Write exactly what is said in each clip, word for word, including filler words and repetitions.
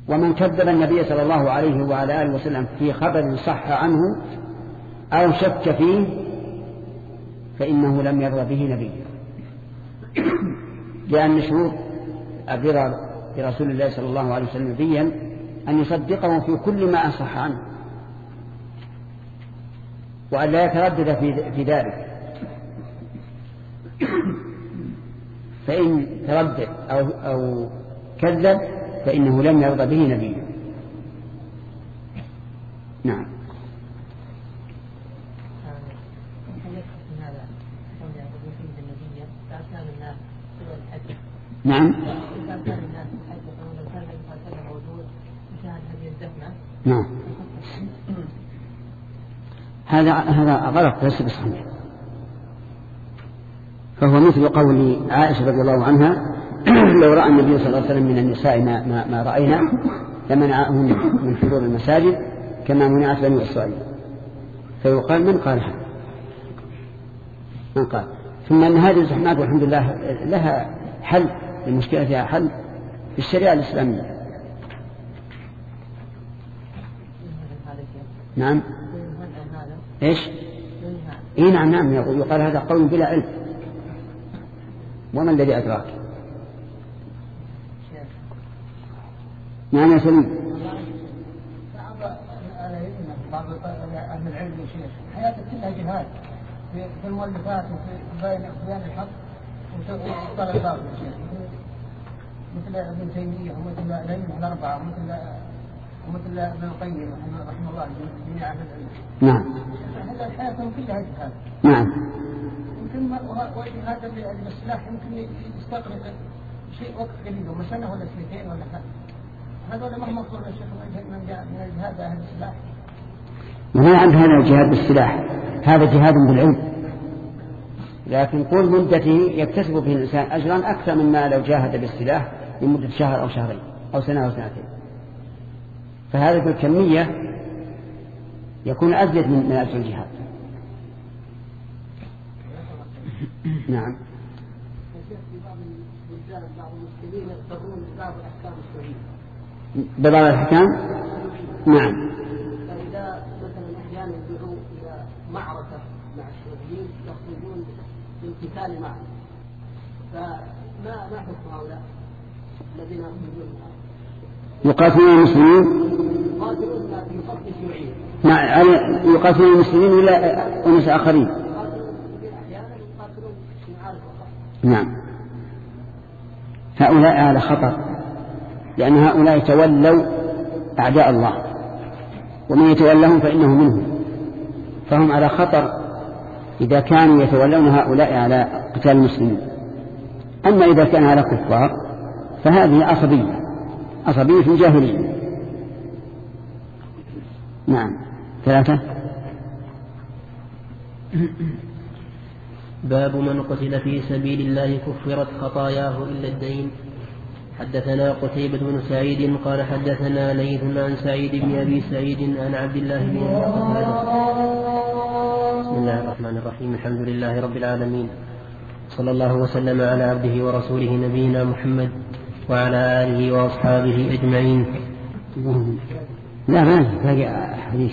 ومن كذب النبي صلى الله عليه وعلى آله وسلم في خبر صح عنه أو شك فيه فإنه لم يرضى به نبيه، لأن شروط الرضا برسول الله صلى الله عليه وسلم نبيا أن يصدقه في كل ما أصح عنه وأن لا يتردد في ذلك، فإن تردد أو, أو كذب فإنه لم يرضى به نبيه. نعم. نعم. نعم. هذا هذا غلط ليس بصحيح، فهو مثل قول عائشة رضي الله عنها لو رأى النبي صلى الله عليه وسلم من النساء ما, ما, ما رأينا لمنعهن من حضور المساجد كما منعت بني إسرائيل. فيقال من قال هذا؟ من قال؟ ثم أن هذه الزحمات والحمد لله لها حل، المشكلة فيها حل في الشريعة الإسلامية. نعم. إيش؟ إيه نعم نعم يقال هذا قول بلا علم، وما الذي أدراك؟ نعم يا سليم. بعض أهل العلم يا شيخ حياتك كلها جهاد في المؤلفات وفي بيان الحق وطلب الباطل يا شيخ، مثل ابن تيمية ومثل الأئمة الأربعة ومثل ومثل ابن القيم رحمه الله جميع أهل العلم. نعم. هذا حياتهم كلها جهاد. نعم. يمكن هذا السلاح يمكن يستغرق شيء وقت قليل ولا سنة ولا سنتين ولا ثلاث. هذا ما مقصود يا شيخ من من الجهاد أهل السلاح. ما عند هذا الجهاد بالسلاح، هذا جهاد بالعلم، لكن طول مدته يكتسب به الإنسان أجرا أكثر مما لو جاهد بالسلاح لمدة شهر أو شهرين أو سنة أو سنتين. فهذا بالكمية يكون أزيد من أجر الجهاد. نعم. ببعض الأحكام. نعم. فإذا مثلا أحيانا يدعو إلى معركة مع الشيوعيين يخرجون للقتال معهم، فما ما حكم هؤلاء الذين يخرجون يقاتلون المسلمين؟ يقاتلون في صف الشيوعيين. نعم يقاتلون المسلمين ولا أناس آخرين؟ أحيانا يقاتلون في معارك أخرى. نعم. هؤلاء على خطر، لأن هؤلاء تولوا أعداء الله، ومن يتولهم فإنه منهم، فهم على خطر إذا كانوا يتولون هؤلاء على قتال المسلمين. أما إذا كان على كفار فهذه عصبية عصبية في الجاهلية. نعم. ثلاثة. باب من قتل في سبيل الله كفرت خطاياه إلا الدين. حدثنا قتيبة بن سعيد قال حدثنا ليث عن سعيد بن أبي سعيد عن عبد الله بن أبي قتادة. بسم الله الرحمن الرحيم. الحمد لله رب العالمين، صلى الله وسلم على عبده ورسوله نبينا محمد وعلى آله وأصحابه أجمعين. لا ما باقي حديث.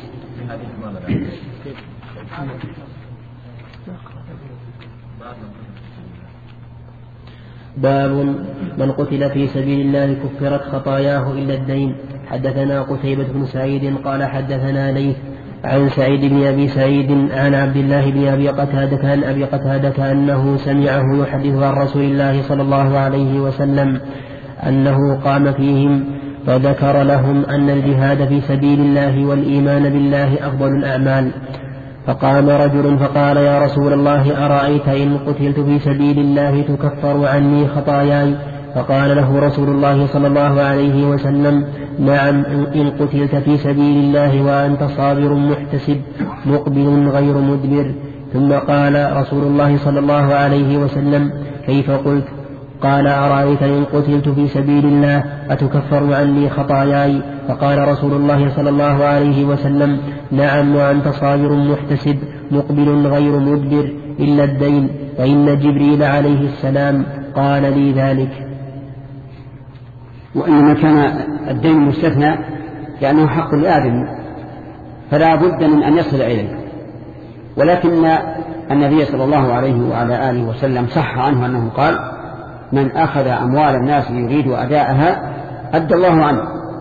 باب من قتل في سبيل الله كفرت خطاياه إلا الدين. حدثنا قتيبة بن سعيد قال حدثنا ليث عن سعيد بن أبي سعيد عن عبد الله بن أبي قتادة عن أبي قتادة أنه سمعه يحدث عن رسول الله صلى الله عليه وسلم أنه قام فيهم فذكر لهم أن الجهاد في سبيل الله والإيمان بالله أفضل الأعمال. فقام رجل فقال يا رسول الله أرأيت إن قتلت في سبيل الله تكفر عني خطاياي؟ فقال له رسول الله صلى الله عليه وسلم نعم إن قتلت في سبيل الله وأنت صابر محتسب مقبل غير مدبر. ثم قال رسول الله صلى الله عليه وسلم كيف قلت؟ قال أرأيت إن قتلت في سبيل الله أتكفر عني خطاياي؟ فقال رسول الله صلى الله عليه وسلم نعم وأنت صابر محتسب مقبل غير مدبر إلا الدين، فإن جبريل عليه السلام قال لي ذلك. وإنما كان الدين مستثنى لأنه حق لآدم فلا بد من أن يصل إليه. ولكن النبي صلى الله عليه وعلى آله وسلم صح عنه أنه قال: من أخذ أموال الناس يريد أداءها أدى الله عنه.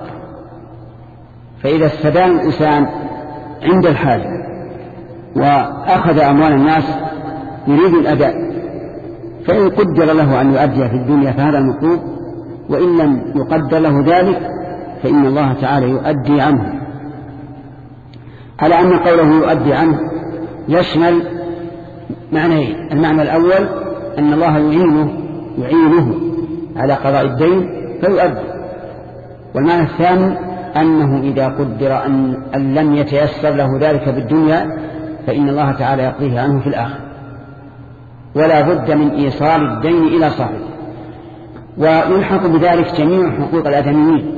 فإذا استدان الإنسان عند الحاجة وأخذ أموال الناس يريد الأداء، فإن قدر له أن يؤدي في الدنيا فهذا المطلوب، وإن لم يقدر له ذلك فإن الله تعالى يؤدي عنه. على أن قوله يؤدي عنه يشمل معنى المعنى الأول أن الله يعينه يعينه على قضاء الدين فيؤدي، والمعنى الثاني أنه إذا قدر أن, أن لم يتيسر له ذلك بالدنيا فإن الله تعالى يقضيه عنه في الآخرة، ولا بد من إيصال الدين إلى صاحبه. ويلحق بذلك جميع حقوق الآدميين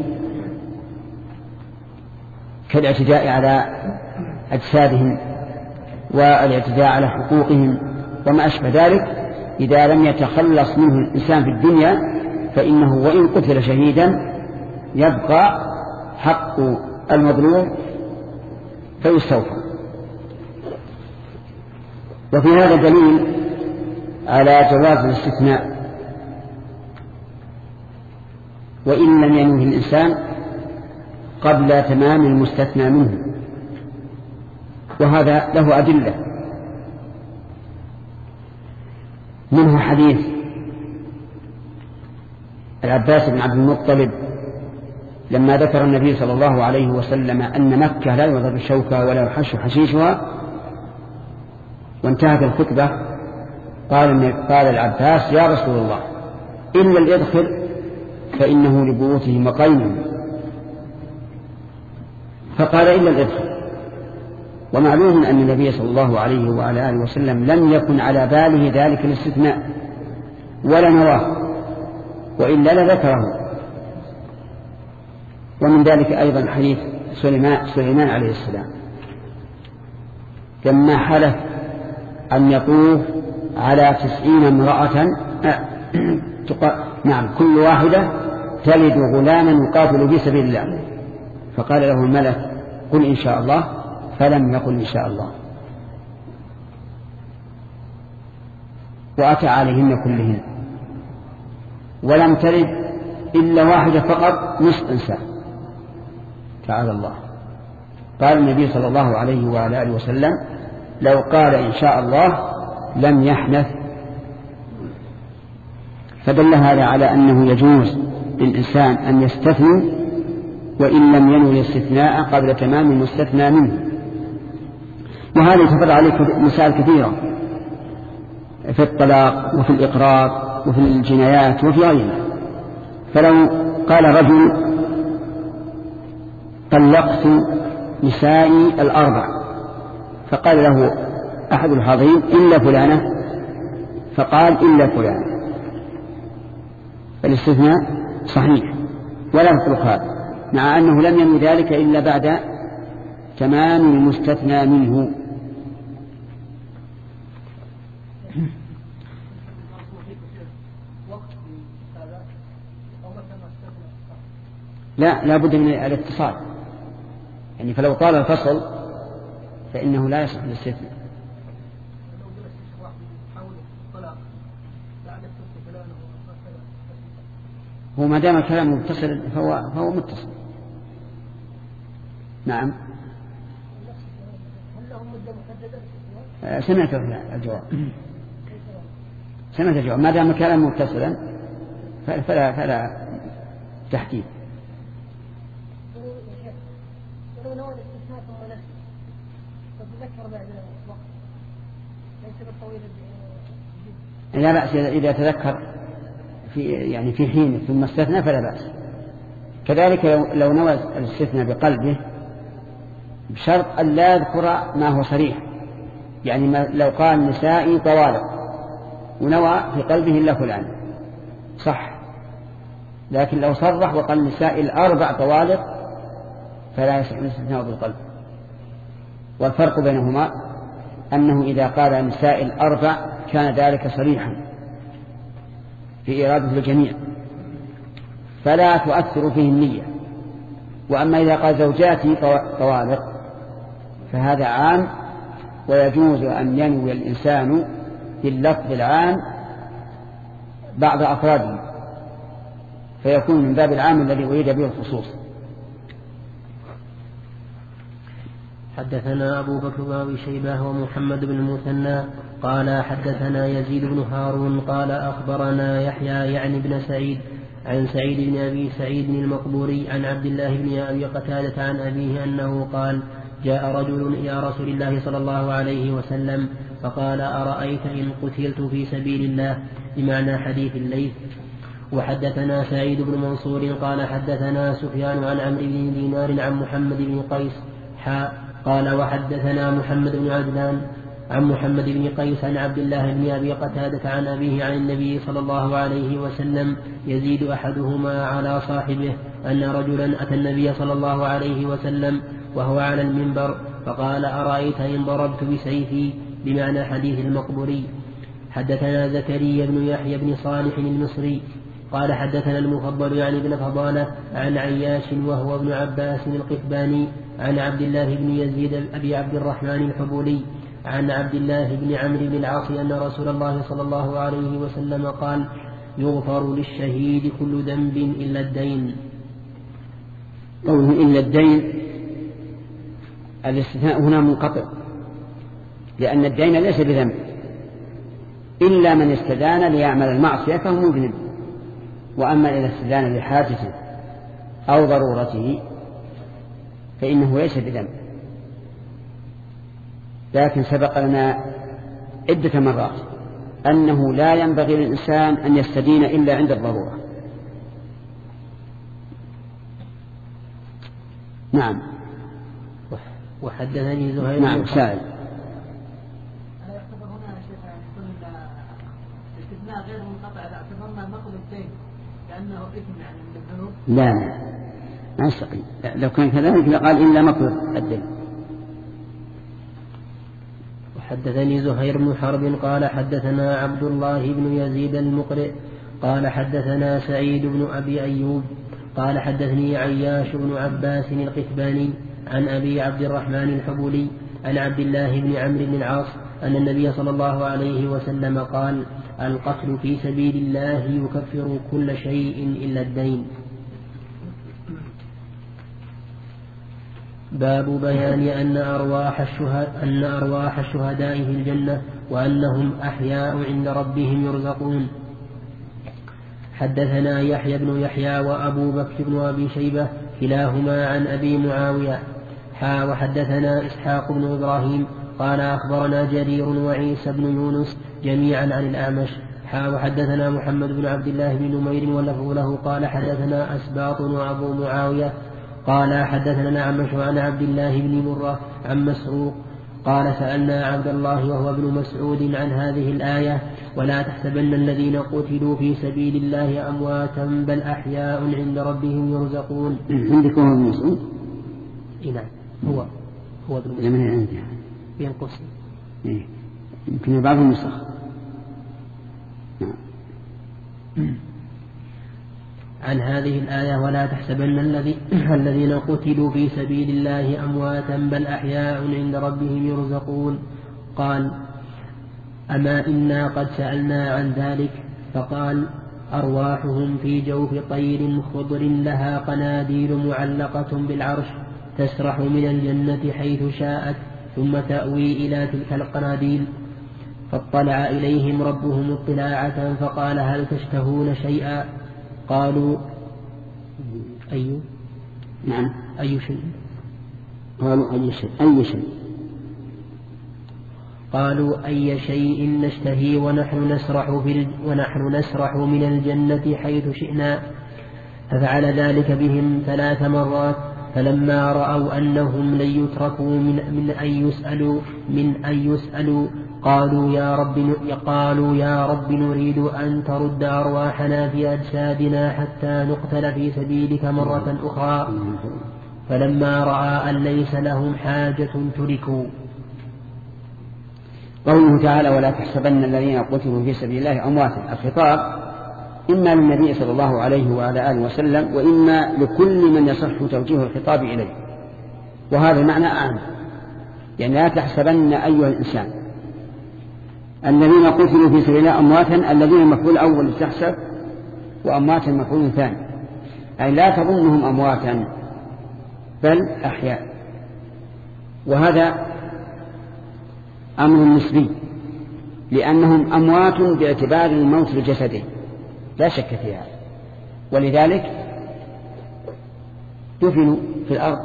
كالاعتداء على أجسادهم والاعتداء على حقوقهم وما أشبه ذلك. إذا لم يتخلص منه الإنسان في الدنيا فإنه وإن قتل شهيدا يبقى حق المظلوم فيستوفى. وفي هذا دليل على جواز الاستثناء وإن لم ينوه الإنسان قبل تمام المستثنى منه، وهذا له أدلة. منه حديث العباس بن عبد المطلب لما ذكر النبي صلى الله عليه وسلم أن مكة لا يضرب الشوكة ولا يحش حشيشها وانتهت الخطبة، قال قال العباس: يا رسول الله إلا الإذخر فإنه لبيوتهم وقيمهم. فقال: إلا الإذخر. ومعلوم أن النبي صلى الله عليه وعلى آله وسلم لم يكن على باله ذلك الاستثناء ولا نواه، وإلا لذكره. ومن ذلك أيضا حديث سليمان, سليمان عليه السلام لما حلف أن يطوف على تسعين امرأة نعم كل واحدة تلد غلاما يقاتل في سبيل الله، فقال له الملك: قل إن شاء الله، فلم يقل إن شاء الله، وأتى عليهن كلهن، ولم تلد إلا واحدة فقط نصف إنسان. تعالى الله. قال النبي صلى الله عليه وعلى آله وسلم: لو قال إن شاء الله لم يحنث. فدل هذا على أنه يجوز للإنسان أن يستثني وإن لم ينوي الاستثناء قبل تمام المستثنى منه. وهذا يتفرع عليه مسائل كثيرة في الطلاق وفي الإقرار وفي الجنايات وفي غيرها. فلو قال رجل: طلقت نسائي الأربع، فقال له أحد الحاضرين: إلا فلانة، فقال: إلا فلانة، الاستثناء صحيح ولا يطلق هذا، مع أنه لم ينوي ذلك إلا بعد تمام المستثنى منه. لا لا بد من الاتصال، يعني فلو طال الفصل فإنه لا يصح الاستثناء. هو ما دام الكلام متصل فهو, فهو متصل. نعم. سمعت الجواب سمعت الجواب ما دام الكلام متصلا فلا, فلا تحديد. لا بأس إذا تذكر في يعني في حين ثم استثنى فلا بأس. كذلك لو, لو نوى الاستثناء بقلبه بشرط أن لا يذكر ما هو صريح، يعني ما لو قال نسائي طوالق ونوى في قلبه إلا فلان صح، لكن لو صرح وقال نسائي الأربع طوالق فلا يصح الاستثناء بالقلب. والفرق بينهما أنه إذا قال نساء الأربع كان ذلك صريحا في إرادة الجميع، فلا تؤثر فيه النية. وأما إذا قال زوجاتي طوالق فهذا عام، ويجوز أن ينوي الإنسان باللفظ العام بعض أفراده، فيكون من باب العام الذي أريد به الخصوص. حدثنا أبو بكر بن أبي شيبة ومحمد بن المثنى قال حدثنا يزيد بن هارون قال أخبرنا يحيى يعني بن سعيد عن سعيد بن أبي سعيد المقبوري عن عبد الله بن أبي قتادة عن أبيه أنه قال جاء رجل إلى رسول الله صلى الله عليه وسلم فقال أرأيت إن قتلت في سبيل الله، بمعنى حديث الليث. وحدثنا سعيد بن منصور قال حدثنا سفيان عن عمرو بن دينار عن محمد بن قيس حاء قال وحدثنا محمد بن عجلان عن محمد بن قيس عن عبد الله بن أبي قتادة عن أبيه عن النبي صلى الله عليه وسلم يزيد أحدهما على صاحبه أن رجلا أتى النبي صلى الله عليه وسلم وهو على المنبر فقال أرأيت إن ضربت بسيفي، بمعنى حديث المقبوري. حدثنا زكريا بن يحيى بن صالح المصري قال حدثنا المفضل يعني بن فضالة عن عياش وهو ابن عباس القثباني عن عبد الله بن يزيد أبي عبد الرحمن الحبولي عن عبد الله بن عمرو بن العاص أن رسول الله صلى الله عليه وسلم قال يغفر للشهيد كل ذنب إلا الدين. قوله إلا الدين الاستثناء هنا منقطع، لأن الدين ليس بذنب إلا من استدان ليعمل المعصية فهو مذنب. وأما إذا استدان لحاجته أو ضرورته فإنه ليس بذنب. لكن سبق لنا عدة مرات أنه لا ينبغي للإنسان أن يستدين إلا عند الضرورة. نعم. وحدثني زهير نعم سائل. أنا يعتبر هنا يا شيخ يعني كل الاستثناء غير منقطع، اعتبرنا نقل الدين لأنه إثم يعني من الذنوب. لا ما يستقيم، لو كان كذلك لقال إلا مقل الدين. وحدثني زهير بن حرب قال حدثنا عبد الله بن يزيد المقرئ قال حدثنا سعيد بن أبي أيوب قال حدثني عياش بن عباس القثباني عن أبي عبد الرحمن الحبولي عن عبد الله بن عمرو بن العاص أن النبي صلى الله عليه وسلم قال القتل في سبيل الله يكفر كل شيء إلا الدين. باب بيان أن أرواح الشهداء أن أرواح الشهداء في الجنة وأنهم أحياء عند ربهم يرزقون. حدثنا يحيى بن يحيى وأبو بكر بن أبي شيبة كلاهما عن أبي معاوية حا وحدثنا إسحاق بن إبراهيم قال أخبرنا جرير وعيسى بن يونس جميعا عن الأعمش حا وحدثنا محمد بن عبد الله بن نمير ولفظ له قال حدثنا أسباط وأبو معاوية قال حدثنا الأعمش عن عبد الله بن مرة عن مسروق قال سألنا عبد الله وهو ابن مسعود عن هذه الآية ولا تحسبن الذين قتلوا في سبيل الله أمواتا بل أحياء عند ربهم يرزقون. عندكم ابن مسعود؟ نعم هو هو ابن مسعود ينقص إيه. يمكن بعض النسخ. نعم. عن هذه الآية ولا تحسبن الذي الذين قتلوا في سبيل الله أمواتا بل أحياء عند ربهم يرزقون. قال أما إنا قد سألنا عن ذلك فقال أرواحهم في جوف طير خضر لها قناديل معلقة بالعرش تسرح من الجنة حيث شاءت ثم تأوي إلى تلك القناديل. فاطلع إليهم ربهم اطلاعة فقال هل تشتهون شيئا؟ قالوا أي نعم أي شيء؟ قالوا أي شيء أي شيء قالوا أي شيء نشتهي ونحن نسرح في ال... ونحن نسرح من الجنة حيث شئنا. ففعل ذلك بهم ثلاث مرات فلما رأوا أنهم لن يتركوا من, من أن يسألوا من أن يسألوا قالوا يا رب قالوا يا رب نريد أن ترد أرواحنا في أجسادنا حتى نقتل في سبيلك مرة أخرى. فلما رأى أن ليس لهم حاجة تركوا. قوله تعالى ولا تحسبن الذين قتلوا في سبيل الله أمواتا، الخطاب إما للنبي صلى الله عليه وعلى آله وسلم وإما لكل من يصح توجيه الخطاب إليه، وهذا المعنى أعم. يعني لا تحسبن أيها الإنسان الذين قتلوا في سبيل الله أمواتا، الذين المفعول الأول تحسب وأمواتا المفعول الثاني، أي لا تظنهم أمواتا بل أحياء. وهذا أمر نسبي، لأنهم أموات باعتبار الموت لجسده لا شك في هذا، ولذلك دفنوا في الأرض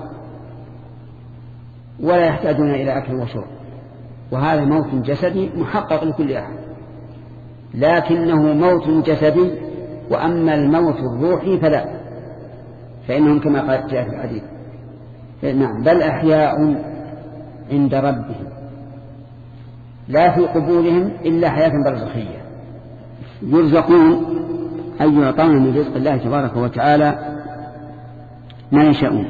ولا يحتاجون إلى أكل وشرب، وهذا موت جسدي محقق لكل أحد، لكنه موت جسدي. وأما الموت الروحي فلا، فإنهم كما قال جاء في الحديث نعم بل أحياء عند ربهم لا في قبورهم إلا حياة برزخية يرزقون أي يعطون من رزق الله تبارك وتعالى ما يشاءون.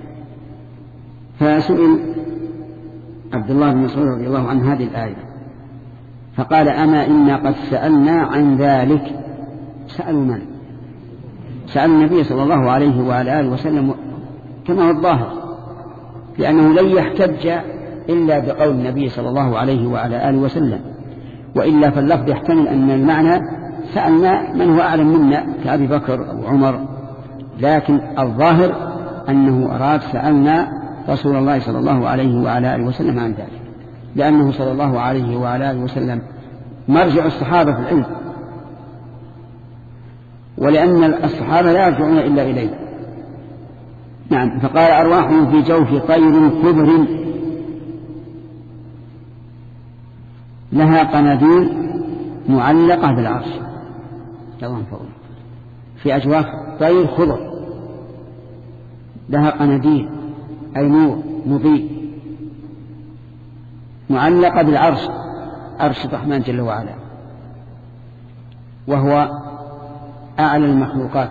فسئل عبد الله بن مسعود رضي الله عنه هذه الآية فقال أما إنا قد سألنا عن ذلك. سألوا من؟ سألوا النبي صلى الله عليه وعلى آله وسلم كما هو الظاهر، لأنه لن يحتج إلا بقول النبي صلى الله عليه وعلى آله وسلم، وإلا فاللفظ يحتمل أن المعنى سألنا من هو أعلم منا كأبي بكر أو عمر، لكن الظاهر أنه أراد سألنا رسول الله صلى الله عليه وعلى آله وسلم عن ذلك، لأنه صلى الله عليه وعلى آله وسلم مرجع الصحابة في العلم، ولأن الصحابة لا يرجعون إلا إليه. نعم. فقال أرواحهم في جوف طير خضر لها قناديل معلقة بالعرش. في أجواف طير خضر لها قناديل أي نور مضيء معلقة بالعرش، عرش الرحمن جل وعلا، وهو أعلى المخلوقات.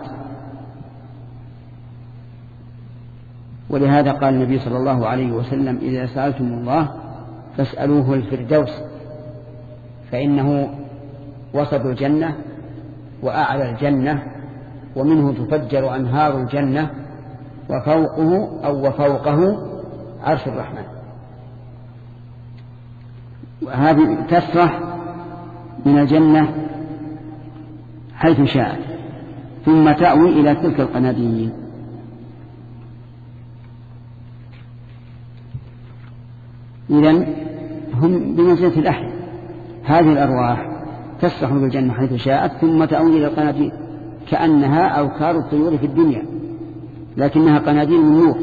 ولهذا قال النبي صلى الله عليه وسلم إذا سألتم الله فاسألوه الفردوس، فإنه وسط الجنة وأعلى الجنة، ومنه تفجر أنهار الجنة، وفوقه أو وفوقه عرش الرحمن. وهذه تسرح من الجنة حيث شاءت ثم تأوي إلى تلك القناديل. إذن هم بمنزلة الأحياء، هذه الأرواح تسرح بالجنة حيث شاءت ثم تأوي إلى القناديل كأنها أوكار الطيور في الدنيا، لكنها قناديل من نور.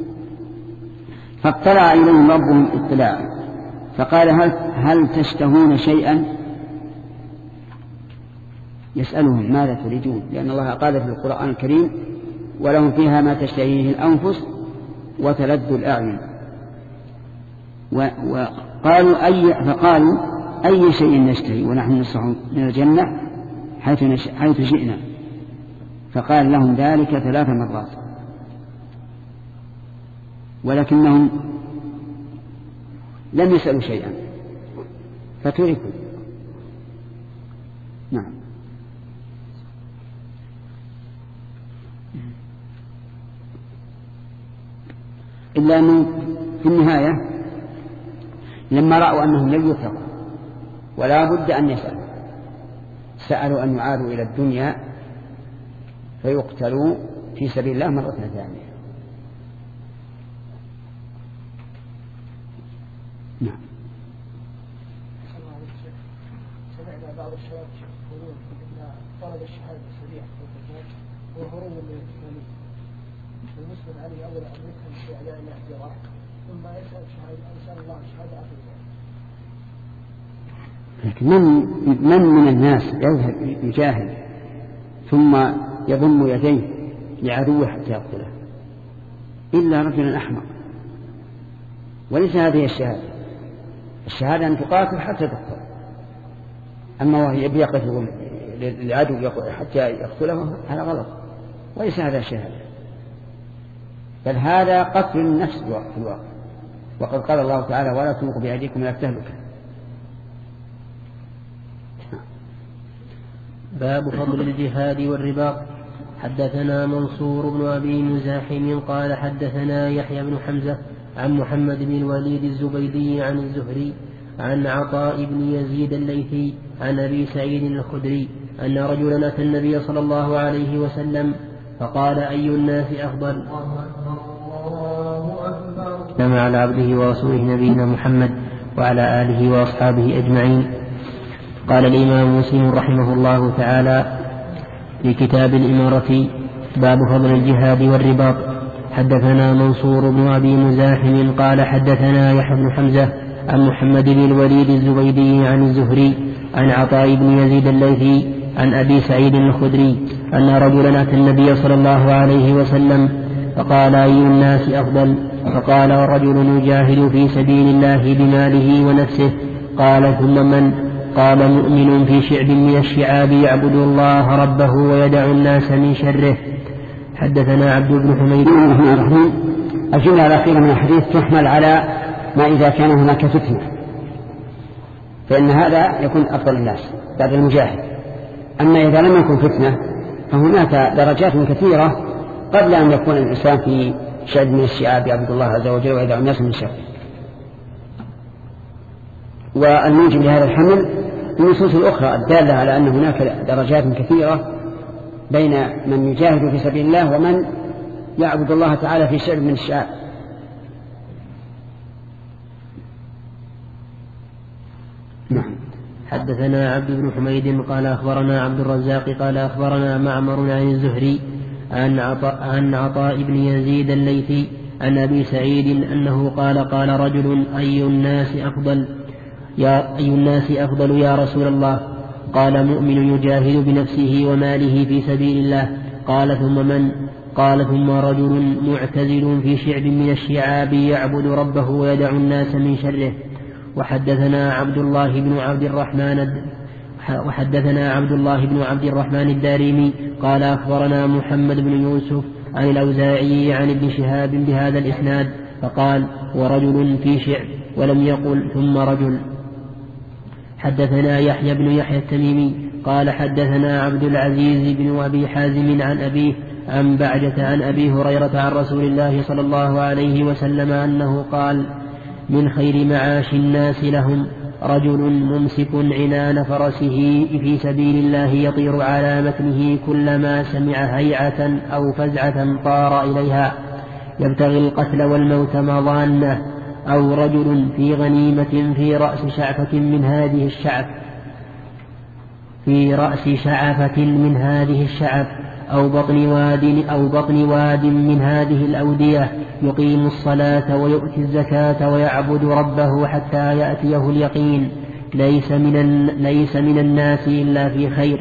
فاطلع إليهم ربهم اطلاعا فقال هل, هل تشتهون شيئا؟ يسألهم ماذا تريدون، لأن الله قال في القرآن الكريم ولهم فيها ما تشتهيه الأنفس وتلذ الأعين. وقالوا أي فقالوا أي شيء نشتهي ونحن نصح من الجنة حيث, نش... حيث شئنا. فقال لهم ذلك ثلاث مرات ولكنهم لم يسألوا شيئا فتركوا. نعم. إلا أنه في النهاية لما رأوا أنهم لم يتقوا ولا بد أن يسألوا سألوا أن يعادوا إلى الدنيا فيقتلوا في سبيل الله مرة ثانية. نعم. سمعنا بعض الشباب يقولون إن طلب الشهادة سريع هو هروب من الإسلامية، المسلم عليه أولا أن يفهم في أعلان الاعتراف ثم يسأل شهادة يسأل الله الشهادة آخر ذلك. لكن من من من الناس يذهب يجاهد ثم يضم يديه لعدوه حتى يقتله إلا رجل أحمق. وليس هذه الشهادة، الشهادة أن تقاتل حتى تقتل، أما وهي يقف للعدو حتى يقتله هذا غلط، وليس هذا الشهادة، بل هذا قتل النفس في الواقع. وقد قال الله تعالى ولا تلقوا بأيديكم إلى التهلكة. باب فضل الجهاد والرباط. حدثنا منصور بن أبي مزاحم قال حدثنا يحيى بن حمزة عن محمد بن الوليد الزبيدي عن الزهري عن عطاء بن يزيد الليثي عن أبي سعيد الخدري أن رجلا أتى النبي صلى الله عليه وسلم فقال أي الناس أفضل؟ نعم على عبده ورسوله نبينا محمد وعلى آله وأصحابه أجمعين. قال الإمام مسلم رحمه الله تعالى في كتاب الإمارة باب فضل الجهاد والرباط. حدثنا منصور بن أبي مزاحم قال حدثنا يحيى بن حمزة عن محمد بن الوليد الزبيدي عن الزهري عن عطاء بن يزيد الليثي عن أبي سعيد الخدري أن رجلا أتى النبي صلى الله عليه وسلم فقال أي الناس أفضل؟ فقال رجل يجاهد في سبيل الله بماله ونفسه. قال ثم من؟ قال مؤمن في شعب من الشعاب يعبد الله ربه ويدع الناس من شره. حدثنا عبد بن حميد. الجملة الأخيرة من الحديث تحمل على ما إذا كان هناك فتنة فإن هذا يكون أفضل الناس بعد المجاهد. أما إذا لم يكن فتنة فهناك درجات كثيرة قبل أن يكون الإنسان في شعب من الشعاب يعبد الله عز وجل ويدع الناس من شره. والموجب لهذا الحمل النصوص الأخرى الدالة على أن هناك درجات كثيرة بين من يجاهد في سبيل الله ومن يعبد الله تعالى في شعب من الشعاب. نعم. حدثنا عبد بن حميد قال أخبرنا عبد الرزاق قال أخبرنا معمر عن الزهري عن عطاء, عن عطاء بن يزيد الليثي عن أبي سعيد أنه قال قال رجل أي الناس أفضل يا أي الناس أفضل يا رسول الله؟ قال مؤمن يجاهد بنفسه وماله في سبيل الله. قال ثم من؟ قال ثم رجل معتزل في شعب من الشعاب يعبد ربه ويدع الناس من شره. وحدثنا عبد الله بن عبد الرحمن وحدثنا عبد الله بن عبد الرحمن الدارمي قال أخبرنا محمد بن يوسف عن الأوزاعي عن ابن شهاب بهذا الإسناد فقال ورجل في شعب ولم يقل ثم رجل. حدثنا يحيى بن يحيى التميمي قال حدثنا عبد العزيز بن أبي حازم عن أبيه عن بعجة عن أبي هريرة عن رسول الله صلى الله عليه وسلم أنه قال من خير معاش الناس لهم رجل ممسك عنان فرسه في سبيل الله يطير على متنه كلما سمع هيعة أو فزعة طار إليها يبتغي القتل والموت مظانه. أو رجل في غنيمة في رأس شعفة من هذه الشعف في رأس شعفة من هذه الشعف أو بطن واد أو بطن واد من هذه الأودية يقيم الصلاة ويؤتي الزكاة ويعبد ربه حتى يأتيه اليقين ليس من ليس من الناس إلا في خير.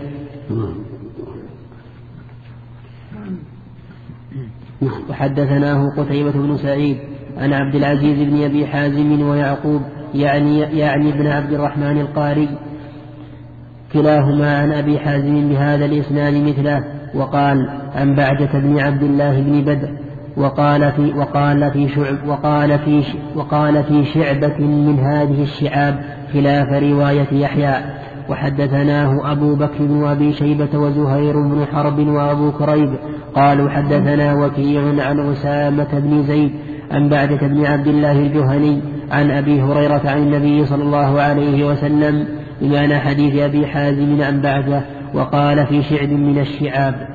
وحدثناه قتيبة بن سعيد عن عبد العزيز بن أبي حازم ويعقوب يعني يعني ابن عبد الرحمن القاري كلاهما عن أبي حازم بهذا الإسناد مثله. وقال عن بعجة بن عبد الله بن بدر وقال في وقال في شعب وقال في وقال في شعبة من هذه الشعاب خلاف رواية يحيى. وحدثناه أبو بكر بن أبي شيبة وزهير بن حرب وأبو كريب قالوا حدثنا وكيع عن أسامة بن زيد عن بعجة بن عبد الله الجهني عن أبي هريرة عن النبي صلى الله عليه وسلم بمعنى حديث أبي حازم عن بعجة. وقال في شعب من الشعاب.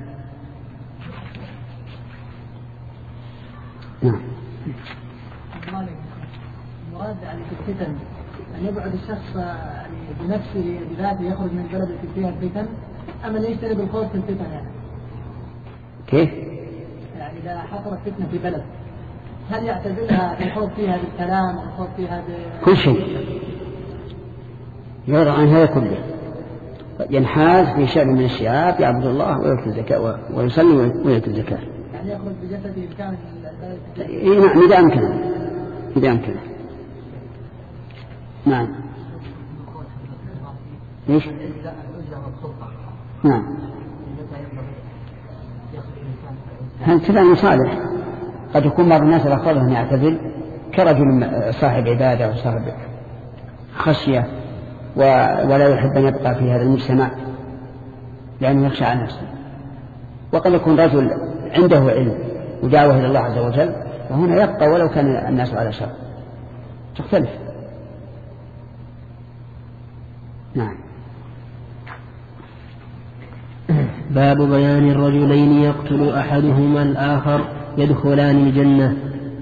نعم. المراد يعني في الفتن أن يبعد الشخص يعني بنفسه بذاته يخرج من البلد التي فيها الفتن أم أن يجتنب الخوف في الفتن يعني؟ كيف؟ يعني إذا حصلت فتنة في بلد هل يعتزلها الخوف فيها بالكلام والخوف فيها ب... كل شيء يرى عن هذا كله ينحاز في شعب من الشعاب يعبد الله ويؤتي الزكاة ويصلي ويؤتي الزكاة يعني يخرج بجسده الكامل إيه نعم إذا أمكنه إذا أمكنه. نعم. إيش؟ نعم. هل تبع مصالح قد يكون بعض الناس الأفضل أن يعتزل كرجل صاحب عبادة وصاحب خشية ولا يحب أن يبقى في هذا المجتمع لأنه يخشى على نفسه. وقد يكون رجل عنده علم ودعوه إلى الله عز وجل وهنا يبقى ولو كان الناس على شر، تختلف. نعم. باب بيان الرجلين يقتل أحدهما الآخر يدخلان الجنة.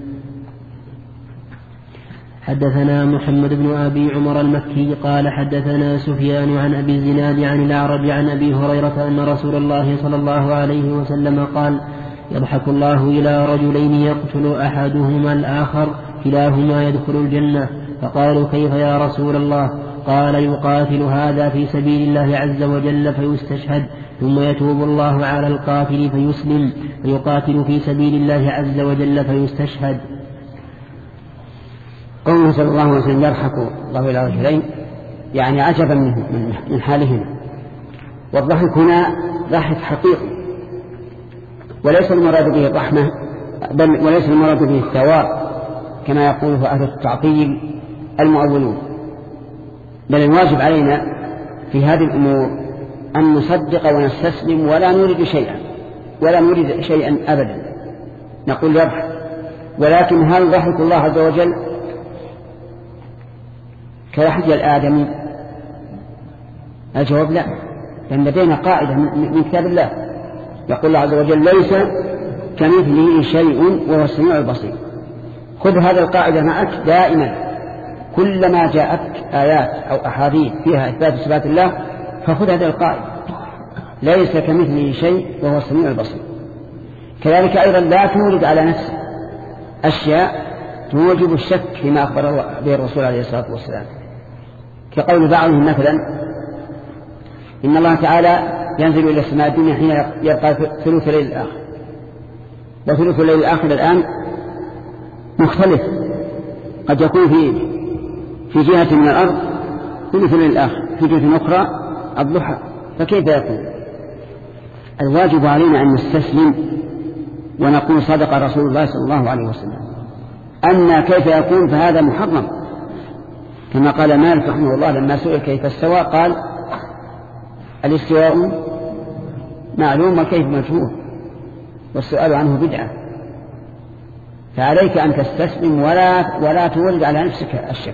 حدثنا محمد بن أبي عمر المكي قال حدثنا سفيان عن أبي الزناد عن الأعرج عن أبي هريرة أن رسول الله صلى الله عليه وسلم قال يضحك الله إلى رجلين يقتل أحدهما الآخر كلاهما يدخل الجنة. فقالوا كيف يا رسول الله؟ قال يقاتل هذا في سبيل الله عز وجل فيستشهد ثم يتوب الله على القاتل فيسلم فيقاتل في سبيل الله عز وجل فيستشهد. قوله صلى الله عليه وسلم يضحك الله إلى رجلين يعني عجبا من حالهما، والضحك هنا ضحك حقيقي وليس المراد به الرحمة بل وليس المراد به الثواب كما يقوله أهل التعطيل المؤولون، بل الواجب علينا في هذه الأمور أن نصدق ونستسلم ولا نريد شيئا ولا نريد شيئا أبدا، نقول يضحك. ولكن هل ضحك الله عز وجل كضحك الآدمي؟ الجواب لا، لأن لدينا قاعدة من كتاب الله يقول الله عز وجل ليس كمثله شيء وهو السميع البصير. خذ هذا القاعدة معك دائما، كلما جاءتك آيات أو أحاديث فيها إثبات صفات الله فخذ هذه القاعدة ليس كمثله شيء وهو السميع البصير. كذلك أيضا لا تورد على نفسك أشياء توجب الشك فيما أخبر به الرسول عليه الصلاة والسلام، كقول بعضهم مثلا إن الله تعالى ينزل إلى السماء الدنيا حين يبقى ثلث الليل الآخر، وثلث الليل الآخر الآن مختلف، قد يكون في في جهة من الأرض ثلث الليل الآخر، في جهة أخرى الضحى، فكيف يكون؟ الواجب علينا أن نستسلم ونقول صدق رسول الله صلى الله عليه وسلم. أما كيف يكون فهذا محرم، كما قال مالك رحمه الله لما سئل كيف استوى قال الاستواء معلوم وكيف مجهول والسؤال عنه بدعة. فعليك أن تستسلم ولا ولا تولد على نفسك الشك،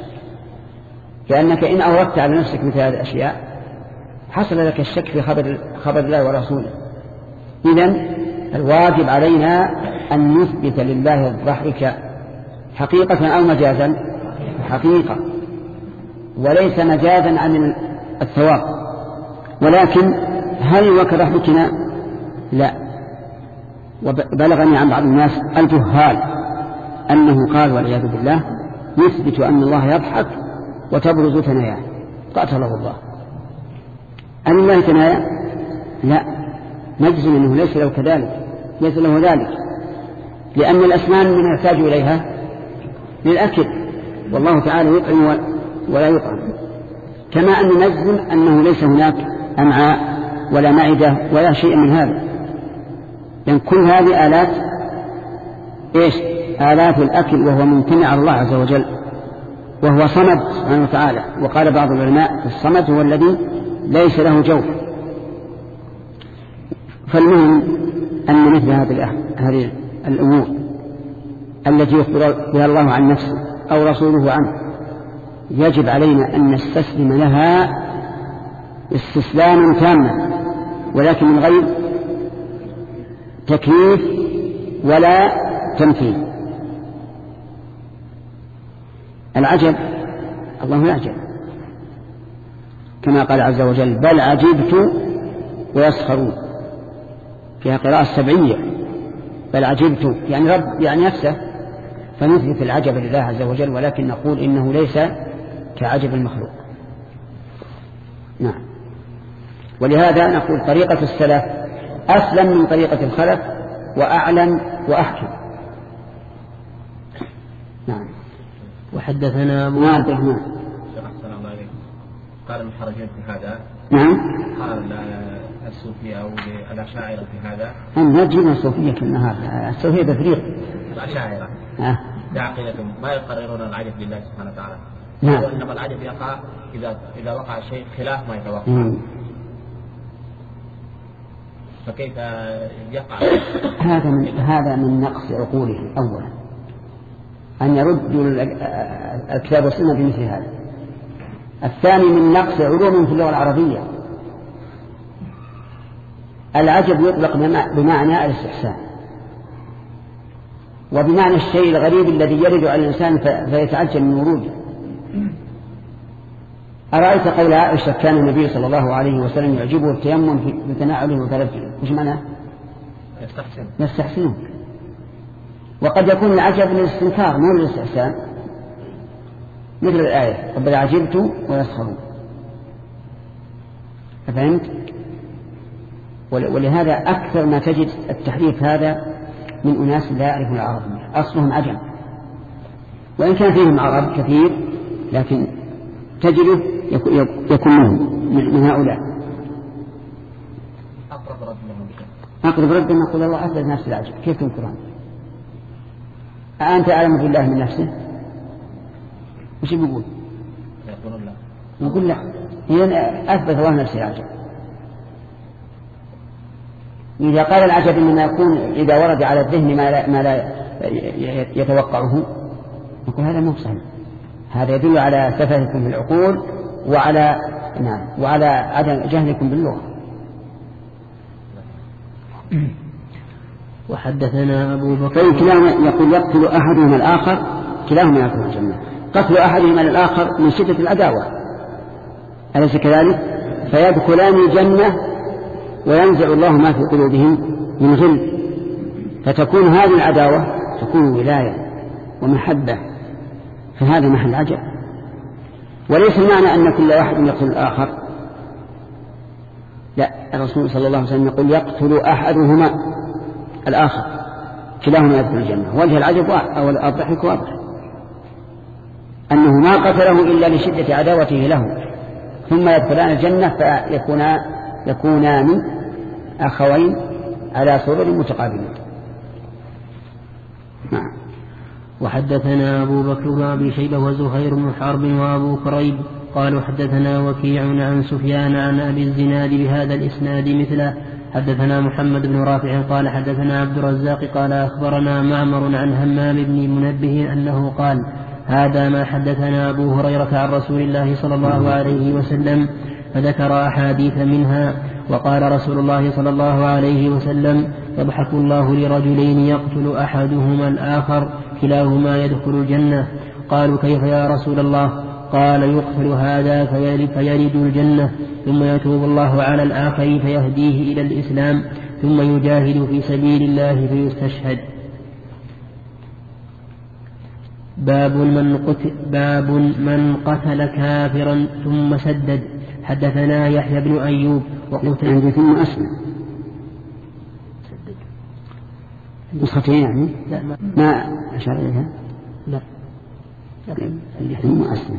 لأنك إن أوردت على نفسك مثل هذه الأشياء حصل لك الشك في خبر خبر الله ورسوله. إذن الواجب علينا أن نثبت لله الضحك حقيقة أو مجازا، حقيقة وليس مجازا عن الثواب. ولكن هل وكرحمتنا؟ لا. وبلغني عن بعض الناس الجهال أنه قال والعياذ بالله يثبت أن الله يضحك وتبرز ثناياه، قاتله الله. أن الله ثنايا؟ لا، نجزم أنه ليس له كذلك، ليس له ذلك، لأن الأسنان من يحتاج إليها للأكل، والله تعالى يطعم ولا يطعم. كما أن نجزم أنه ليس هناك أمعاء ولا معدة ولا شيء من هذا، لأن كل هذه آلات إيش؟ آلات الأكل، وهو ممتنع على الله عز وجل، وهو صمد سبحانه وتعالى. وقال بعض العلماء الصمد هو الذي ليس له جوف. فالمهم أن مثل هذه الأمور التي يخبر بها الله عن نفسه أو رسوله عنه يجب علينا أن نستسلم لها استسلاما تاما، ولكن من غير تكييف ولا تمثيل. العجب الله يعجب، كما قال عز وجل بل عجبت ويسخرون، فيها قراءة سبعية، بل عجبت يعني رب يعني نفسه، فنثبت العجب لله عز وجل، ولكن نقول إنه ليس كعجب المخلوق. نعم. ولهذا نقول طريقة السلف أسلم من طريقة الخلف وأعلم وأحكم. نعم. وحدثنا أبو نعم. السلام عليكم. قال من حرجين في هذا. نعم. قال الصوفية أو الأشاعرة في هذا. هم نجينا الصوفية في النهار، الصوفية تفريق. الأشاعرة. آه. بعقيدتهم ما يقررون العجب لله سبحانه وتعالى. نعم. وإنما العجب يقع إذا إذا وقع شيء خلاف ما يتوقع. مم. فكيف يقع هذا من هذا من نقص عقوله أولا أن يردوا الكتاب والسنة بمثل هذا. الثاني من نقص علوم في اللغة العربية. العجب يطلق بمعنى الاستحسان وبمعنى الشيء الغريب الذي يرد على الإنسان فيتعجب من وروده. أرأيت قول عائشة كان النبي صلى الله عليه وسلم يعجبه التيمم في تناوله وترجله، وش معناه؟ يستحسن يستحسنه. وقد يكون العجب للاستنكار مو للاستحسان، مثل الآية قد عجبت ويسخرون. فهمت؟ ولهذا أكثر ما تجد التحريف هذا من أناس لا يعرفون العربية، أصلهم عجم، وإن كان فيهم عرب كثير لكن تجده يكون من هؤلاء. أقرب رد منهم أقرب رد ما قل الله أثبت نفس العجب. كيف تنكران؟ أنت أعلم بالله من نفسه؟ وش بيقول؟ يقول لا. يقول لا. إذن أثبت الله نفس العجب. إذا قال العجب إنما يكون إذا ورد على الذهن ما لا, ما لا يتوقعه، نقول هذا مو صحيح. هذا يدل على سفهكم في العقول وعلى نعم وعلى عدم جهلكم باللغة. وحدثنا أبو بكر طيب كلاهما يقول يقتل أحدهما الآخر، كلاهما يدخل الجنة. قتل أحدهما الآخر من شدة العداوة، أليس كذلك؟ فيدخلان الجنة وينزع الله ما في قلوبهم من غل، فتكون هذه العداوة تكون ولاية ومحبة، فهذا محل عجب. وليس المعنى أن كل واحد يقتل الآخر، لا، الرسول صلى الله عليه وسلم يقول يقتل أحدهما الآخر كلاهما يدخل الجنة. وجه العجب أو الضحك واضح أنه ما قتله إلا لشدة عداوته له، ثم يدخلان الجنة فيكونان يكونان أخوين على سرر متقابلين. نعم. وحدثنا أبو بكر بن أبي شيبة وزهير بن حرب وأبو كريب قالوا حدثنا وكيع عن سفيان عن أبي الزناد بهذا الإسناد مثله. حدثنا محمد بن رافع قال حدثنا عبد الرزاق قال أخبرنا معمر عن همام بن منبه أنه قال هذا ما حدثنا أبو هريرة عن رسول الله صلى الله عليه وسلم، فذكر أحاديث منها. وقال رسول الله صلى الله عليه وسلم يضحك الله لرجلين يقتل أحدهما الآخر كلاهما يدخل الجنة. قالوا كيف يا رسول الله؟ قال يقتل هذا فيلد الجنة ثم يتوب الله على الآخر فيهديه إلى الإسلام ثم يجاهد في سبيل الله فيستشهد. باب من قتل, باب من قتل كافرا ثم سدد. حدثنا يحيى بن أيوب وقتل عندي ثم أسلم نسختين يعني لا ما, ما أشار إليها لا اللي ثم أسلم.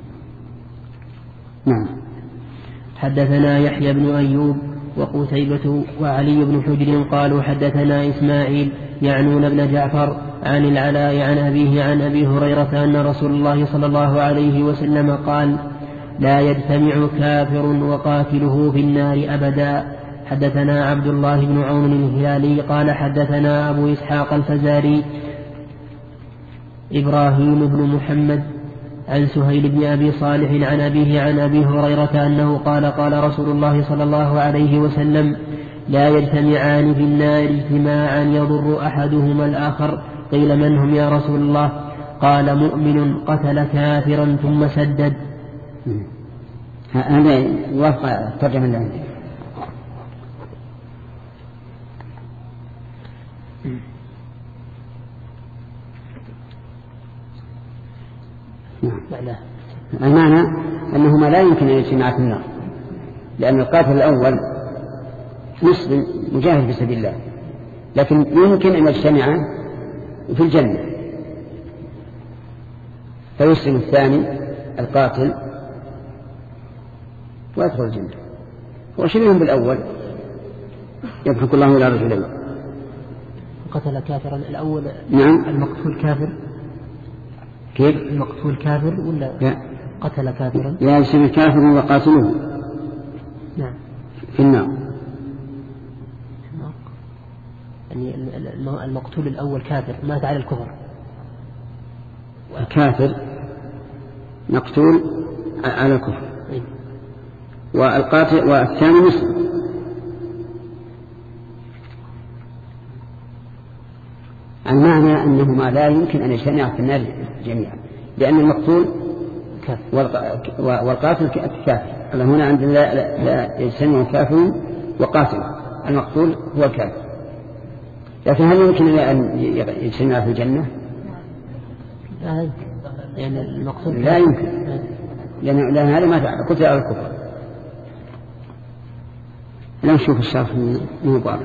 نعم. حدثنا يحيى بن أيوب وقتيبة وعلي بن حجر قالوا حدثنا إسماعيل يعنون ابن جعفر عن العلاء عن أبيه عن أبي هريرة أن رسول الله صلى الله عليه وسلم قال لا يجتمع كافر وقاتله في النار أبدا. حدثنا عبد الله بن عون الهلالي قال حدثنا أبو إسحاق الفزاري إبراهيم بن محمد عن سهيل بن أبي صالح عن أبيه عن أبي هريرة أنه قال قال رسول الله صلى الله عليه وسلم لا يجتمعان في النار اجتماعا يضر أحدهما الآخر. قيل من هم يا رسول الله؟ قال مؤمن قتل كافرا ثم سدد. هذا يوافق الترجمة اللي عندي. المعنى أنهما لا يمكن أن يجتمعا في النار، لأن القاتل الأول مسلم مجاهد في سبيل الله، لكن يمكن أن يجتمعا في الجنة، فيسلم الثاني القاتل ويدخل الجنة. وشبههم بالأول يضحك الله إلى رجلين. قتل كافرا الأول. نعم. المقتول كافر. كيف؟ المقتول كافر ولا لا. قتل كافرا؟ لا يسمى كافر وقاتله. نعم. في النار. المقتول الأول كافر مات على الكفر. الكافر مقتول على الكفر والقاتل والثاني مسلم. المعنى أنهما لا يمكن أن يجتمعا في النار جميعا، لأن المقتول والقاتل كافر. هنا عندنا لا, لا, لا يجتمع كافر وقاتل، المقتول هو الكافر. لكن هل يمكن أن يجتمع في الجنة؟ لا يمكن، يعني المقتول لا يمكن، لأن, لأن هذا ما قتل على الكفر. لا نشوف الشرح من مبارك.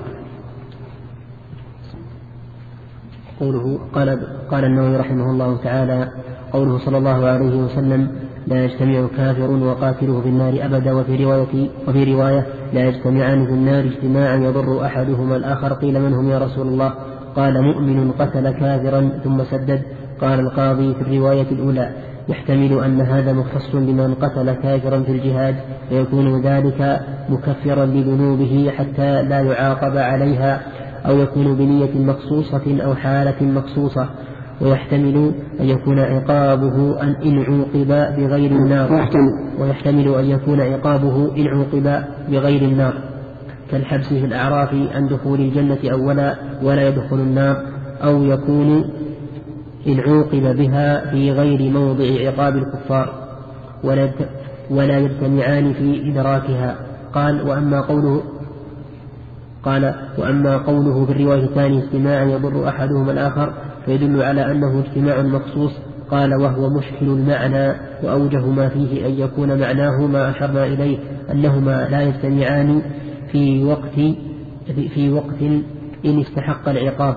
قوله قال قال النووي رحمه الله تعالى: قوله صلى الله عليه وسلم: لا يجتمع كافر وقاتله في النار أبدا. وفي رواية وفي رواية لا يجتمعان في النار اجتماعا يضر أحدهما الآخر. قيل: من هم يا رسول الله؟ قال: مؤمن قتل كافرا ثم سدد. قال القاضي في الرواية الأولى: يحتمل أن هذا مختص بمن قتل كافرا في الجهاد، فيكون ذلك مكفرا لذنوبه حتى لا يعاقب عليها، أو يكون بنية مخصوصة أو حالة مخصوصة. ويحتمل أن يكون عقابه أن إن عوقب بغير النار ويحتمل أن يكون عقابه إن عوقب بغير النار، كالحبس في الأعراف عن دخول الجنة أولا ولا يدخل النار، أو يكون إن عوقب بها في غير موضع عقاب الكفار ولا يجتمعان في إدراكها. قال: وأما قوله قال وأما قوله في الرواية الثانية: اجتماعا يضر أحدهما الآخر، فيدل على أنه اجتماع مخصوص. قال: وهو مشكل المعنى، وأوجه ما فيه أن يكون معناه ما أشرنا إليه، أنهما لا يجتمعان في وقت في وقت إن استحق العقاب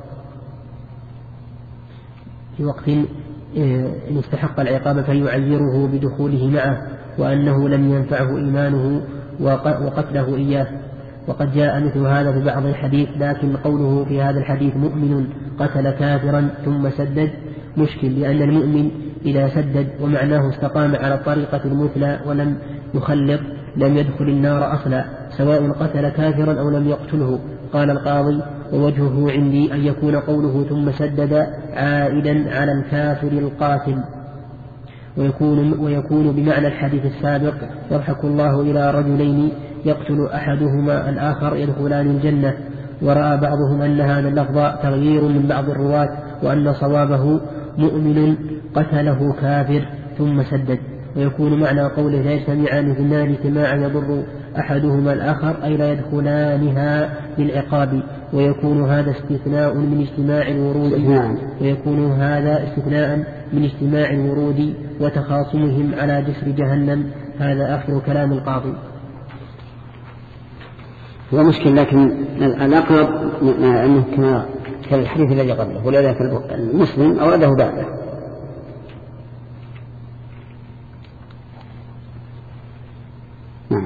في وقت إن استحق العقاب فيعيره بدخوله معه، وأنه لم ينفعه إيمانه وقتله إياه. وقد جاء مثل هذا في بعض الحديث، لكن قوله في هذا الحديث: مؤمن قتل كافرا ثم سدد مشكل، لأن المؤمن إذا سدد ومعناه استقام على الطريقة المثلى ولم يخلط لم يدخل النار أصلا، سواء قتل كافرا أو لم يقتله. قال القاضي: ووجهه عندي أن يكون قوله ثم سدد عائدا على الكافر القاتل، ويكون, ويكون بمعنى الحديث السابق: يضحك الله إلى رجلين يقتل أحدهما الآخر يدخلان الجنة. ورأى بعضهم أن هذا اللفظ تغيير من بعض الرواة، وأن صوابه مؤمن قتله كافر ثم سدد. ويكون معنى قوله: لا يجتمعان في النار اجتماعا يضر أحدهما الآخر، أي لا يدخلانها للعقاب. ويكون هذا استثناء من اجتماع الورود ويكون هذا استثناء من اجتماع الورود وتخاصمهم على جسر جهنم. هذا آخر كلام القاضي. هو مشكل، لكن الأقرب أنه كما كالحديث الذي قبله، ولذلك المسلم أورده بعده. نعم.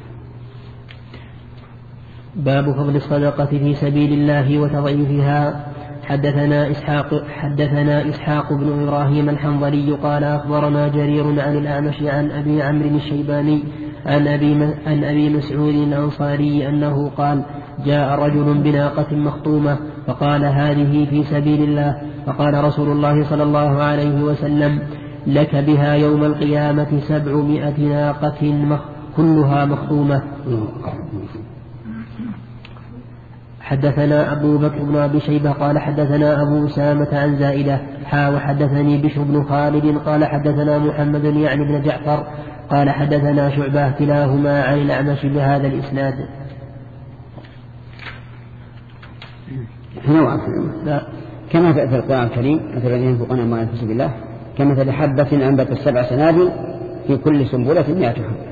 باب فضل الصدقة في سبيل الله وتضعيفها. حدثنا إسحاق حدثنا إسحاق بن إبراهيم الحنظلي قال: أخبرنا جرير عن الأعمش عن أبي عمرو الشيباني عن أبي, عن أبي مسعود الأنصاري أنه قال: جاء رجل بناقة مخطومة فقال: هذه في سبيل الله. فقال رسول الله صلى الله عليه وسلم: لك بها يوم القيامة سبعمائة ناقة كلها مخطومة. حدثنا أبو بكر بن أبي شيبة قال: حدثنا أبو أسامة عن زائدة حا وحدثني بشر بن خالد قال: حدثنا محمد يعني بن جعفر قال: حدثنا شعبة كلاهما عن الأعمش بهذا الإسناد. كما في القرآن الكريم: مثل الذين ينفقون أموالهم في سبيل الله كمثل حبة أنبتت سبع سنابل في كل سنبلة مائة حبة.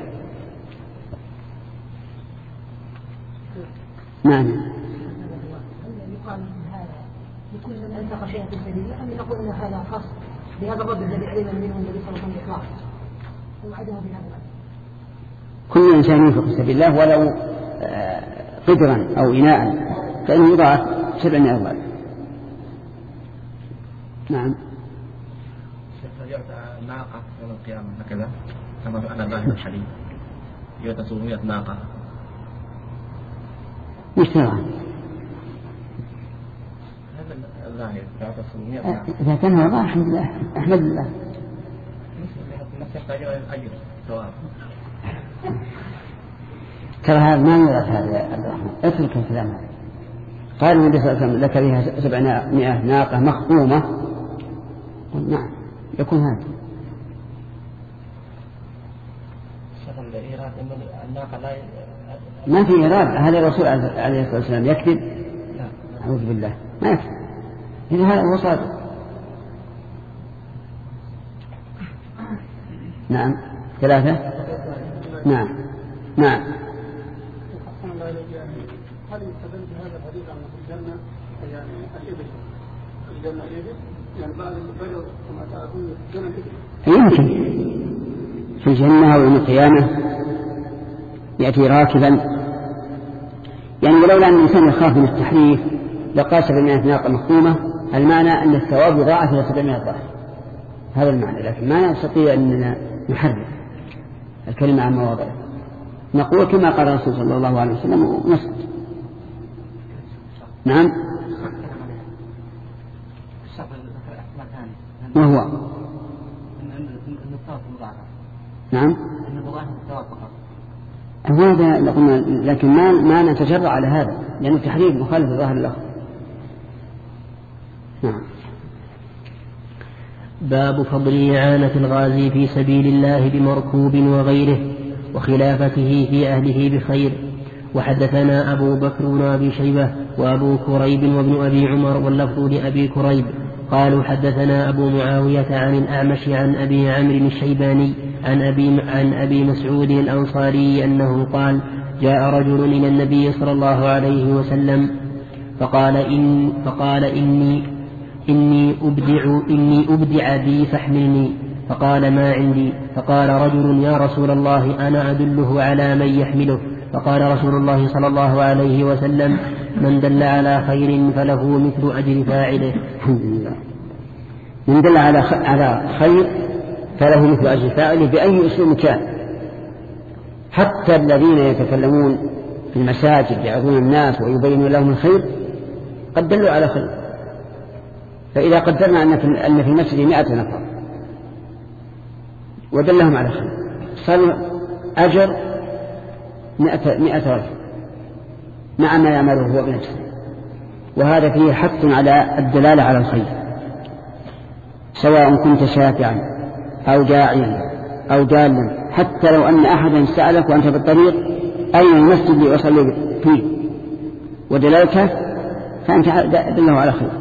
نعم. يقال هذا لكل من أنفق شيئا في سبيل الله، أم نقول أن هذا خاص بهذا الرجل الذي علم منه النبي صلى الله عليه وسلم الإخلاص ووعده بهذا؟ كل إنسان ينفق في سبيل الله ولو قدرا أو إناء فإنه يضاعف سبعمائة أضعاف. نعم. يؤتى ناقة يوم القيامة هكذا كما فعل ظاهر الحديث، يؤتى سبعمائة ناقة. مش ترى ناهية ثلاثة سنين إذا كان هو الله الحمد لله أحمد الله. الناس يحتاج إلى الأجر سواء. ترى هذا ما يرى هذا يا عبد الرحمن، اترك الكلام هذا. قال النبي صلى الله عليه وسلم لك فيها سبعمائة ناقة مخطومة، قل نعم يكون هذا. ما في إيراد، هذا الرسول عليه الصلاة والسلام يكذب؟ أعوذ بالله ما يكذب، إذا هذا هو صادق. نعم ثلاثة. نعم نعم. هل يستدل بهذا الحديث عن الجنة يعني الإبل الجنة إبل يعني بعد الفجر كما تعرفون الجنة إبل؟ يمكن في الجنة ويوم القيامة يأتي راكبا، يعني ولولا أن الإنسان يخاف من التحريف لقال سبعمائة ناقة مخطومة، المعنى أن الثواب يضاعف إلى سبعمائة ضعف، هذا المعنى، لكن ما نستطيع أن نحرف الكلمة عن مواضعه، نقول كما قال الرسول صلى الله عليه وسلم ونسكت. نعم. ما هو؟ نعم. هذا قلنا، لكن ما ما نتجرأ على هذا لأنه تحريف مخالف لظاهر الأخر. نعم. باب فضل إعانة الغازي في سبيل الله بمركوب وغيره وخلافته في أهله بخير. وحدثنا أبو بكر بن أبي شيبة وأبو كريب وابن أبي عمر واللفظ لأبي كريب قالوا حدثنا أبو معاوية عن الأعمش عن أبي عمرو الشيباني عن أبي, عن أبي مسعود الأنصاري أنه قال جاء رجل إلى النبي صلى الله عليه وسلم فقال, إن فقال إني, إني, أبدع إني أبدع بي فاحملني، فقال ما عندي، فقال رجل يا رسول الله أنا أدله على من يحمله، فقال رسول الله صلى الله عليه وسلم من دل على خير فله مثل أجر فاعله. الحمد لله. من دل على خير فله مثل أجر فاعله بأي اسم كان. حتى الذين يتكلمون في المساجد يعظون الناس ويبينون لهم الخير قد دلوا على خير. فإذا قدرنا أن في المسجد مئة نفر ودلهم على خير صار أجر مئة, مئة رجل مع ما يعمله هو بنفسه، وهذا فيه حث على الدلالة على الخير، سواء كنت شافعا أو داعيا أو دالا. حتى لو أن أحدا سألك وأنت بالطريق أين المسجد اللي أصلي فيه ودلالته فأنت دله على خير.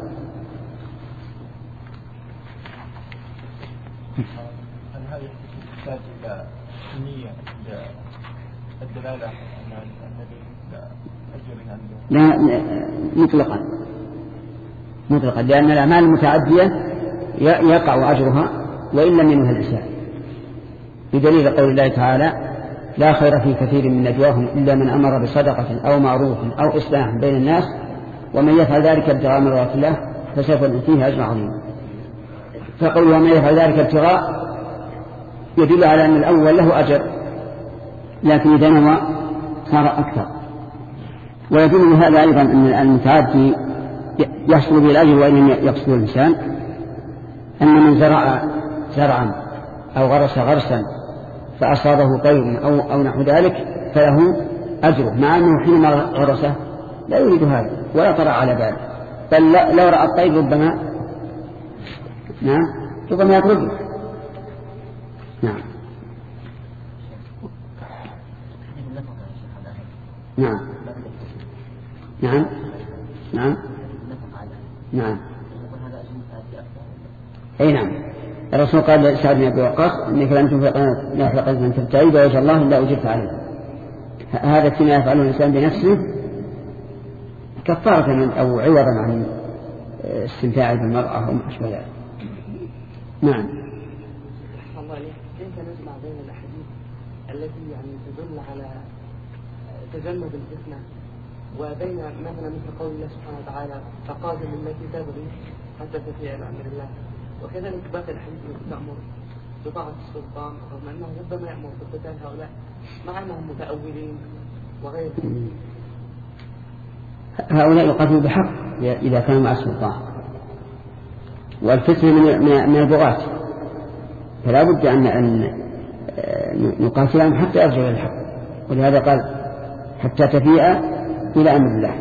لا مطلقا مطلقا لأن الأعمال المتعدية يقع أجرها وإن لم ينهى الإنسان، بدليل قول الله تعالى لا خير في كثير من نجواهم إلا من أمر بصدقة أو معروف أو إصلاح بين الناس ومن يفعل ذلك ابتغاء مرضات الله فسوف نؤتيه أجرا عظيما. فقول ومن يفعل ذلك ابتغاء يدل على أن الأول له أجر، لكن إذا نوى صار أكثر. ويدل هذا أيضا أن المتعدي يحصل به الأجر وإن لم يقصد الإنسان، أن من زرع زرعا أو غرس غرسا فأصابه طير أو, أو نحو ذلك فله أجره، مع أنه حينما غرسه لا يريد هذا ولا طرأ على باله، بل لو رأى الطير ربما نعم ربما يطرده. نعم نعم نعم نعم نعم أي نعم. الرسول قال لسعد بن أبي وقاص إنك لن تنفق نافقة من تبتعي بوجه الله إلا أجرت عليه. هذا كما يفعله الإنسان بنفسه كفارة من أو عوضا عن استمتاع بالمرأة أو ما أشبه ذلك. نعم. الله عليك، كيف نجمع بين الأحاديث التي يعني تدل على تجنب الفتنة وبين مثلا مثل قول الله سبحانه وتعالى فقاتل التي تبغي حتى تفيء إلى أمر الله، وكذلك باقي الحديث التي تأمر بطاعة السلطان رغم أنه ربما يأمر بقتال هؤلاء مع أنهم متأولين وغيرهم؟ هؤلاء يقاتلوا بحق إذا كانوا مع السلطان، والفتنة من البغاة، فلا بد أن نقاتلهم حتى يرجعوا إلى الحق، ولهذا قال حتى تفيء إلى أمر الله.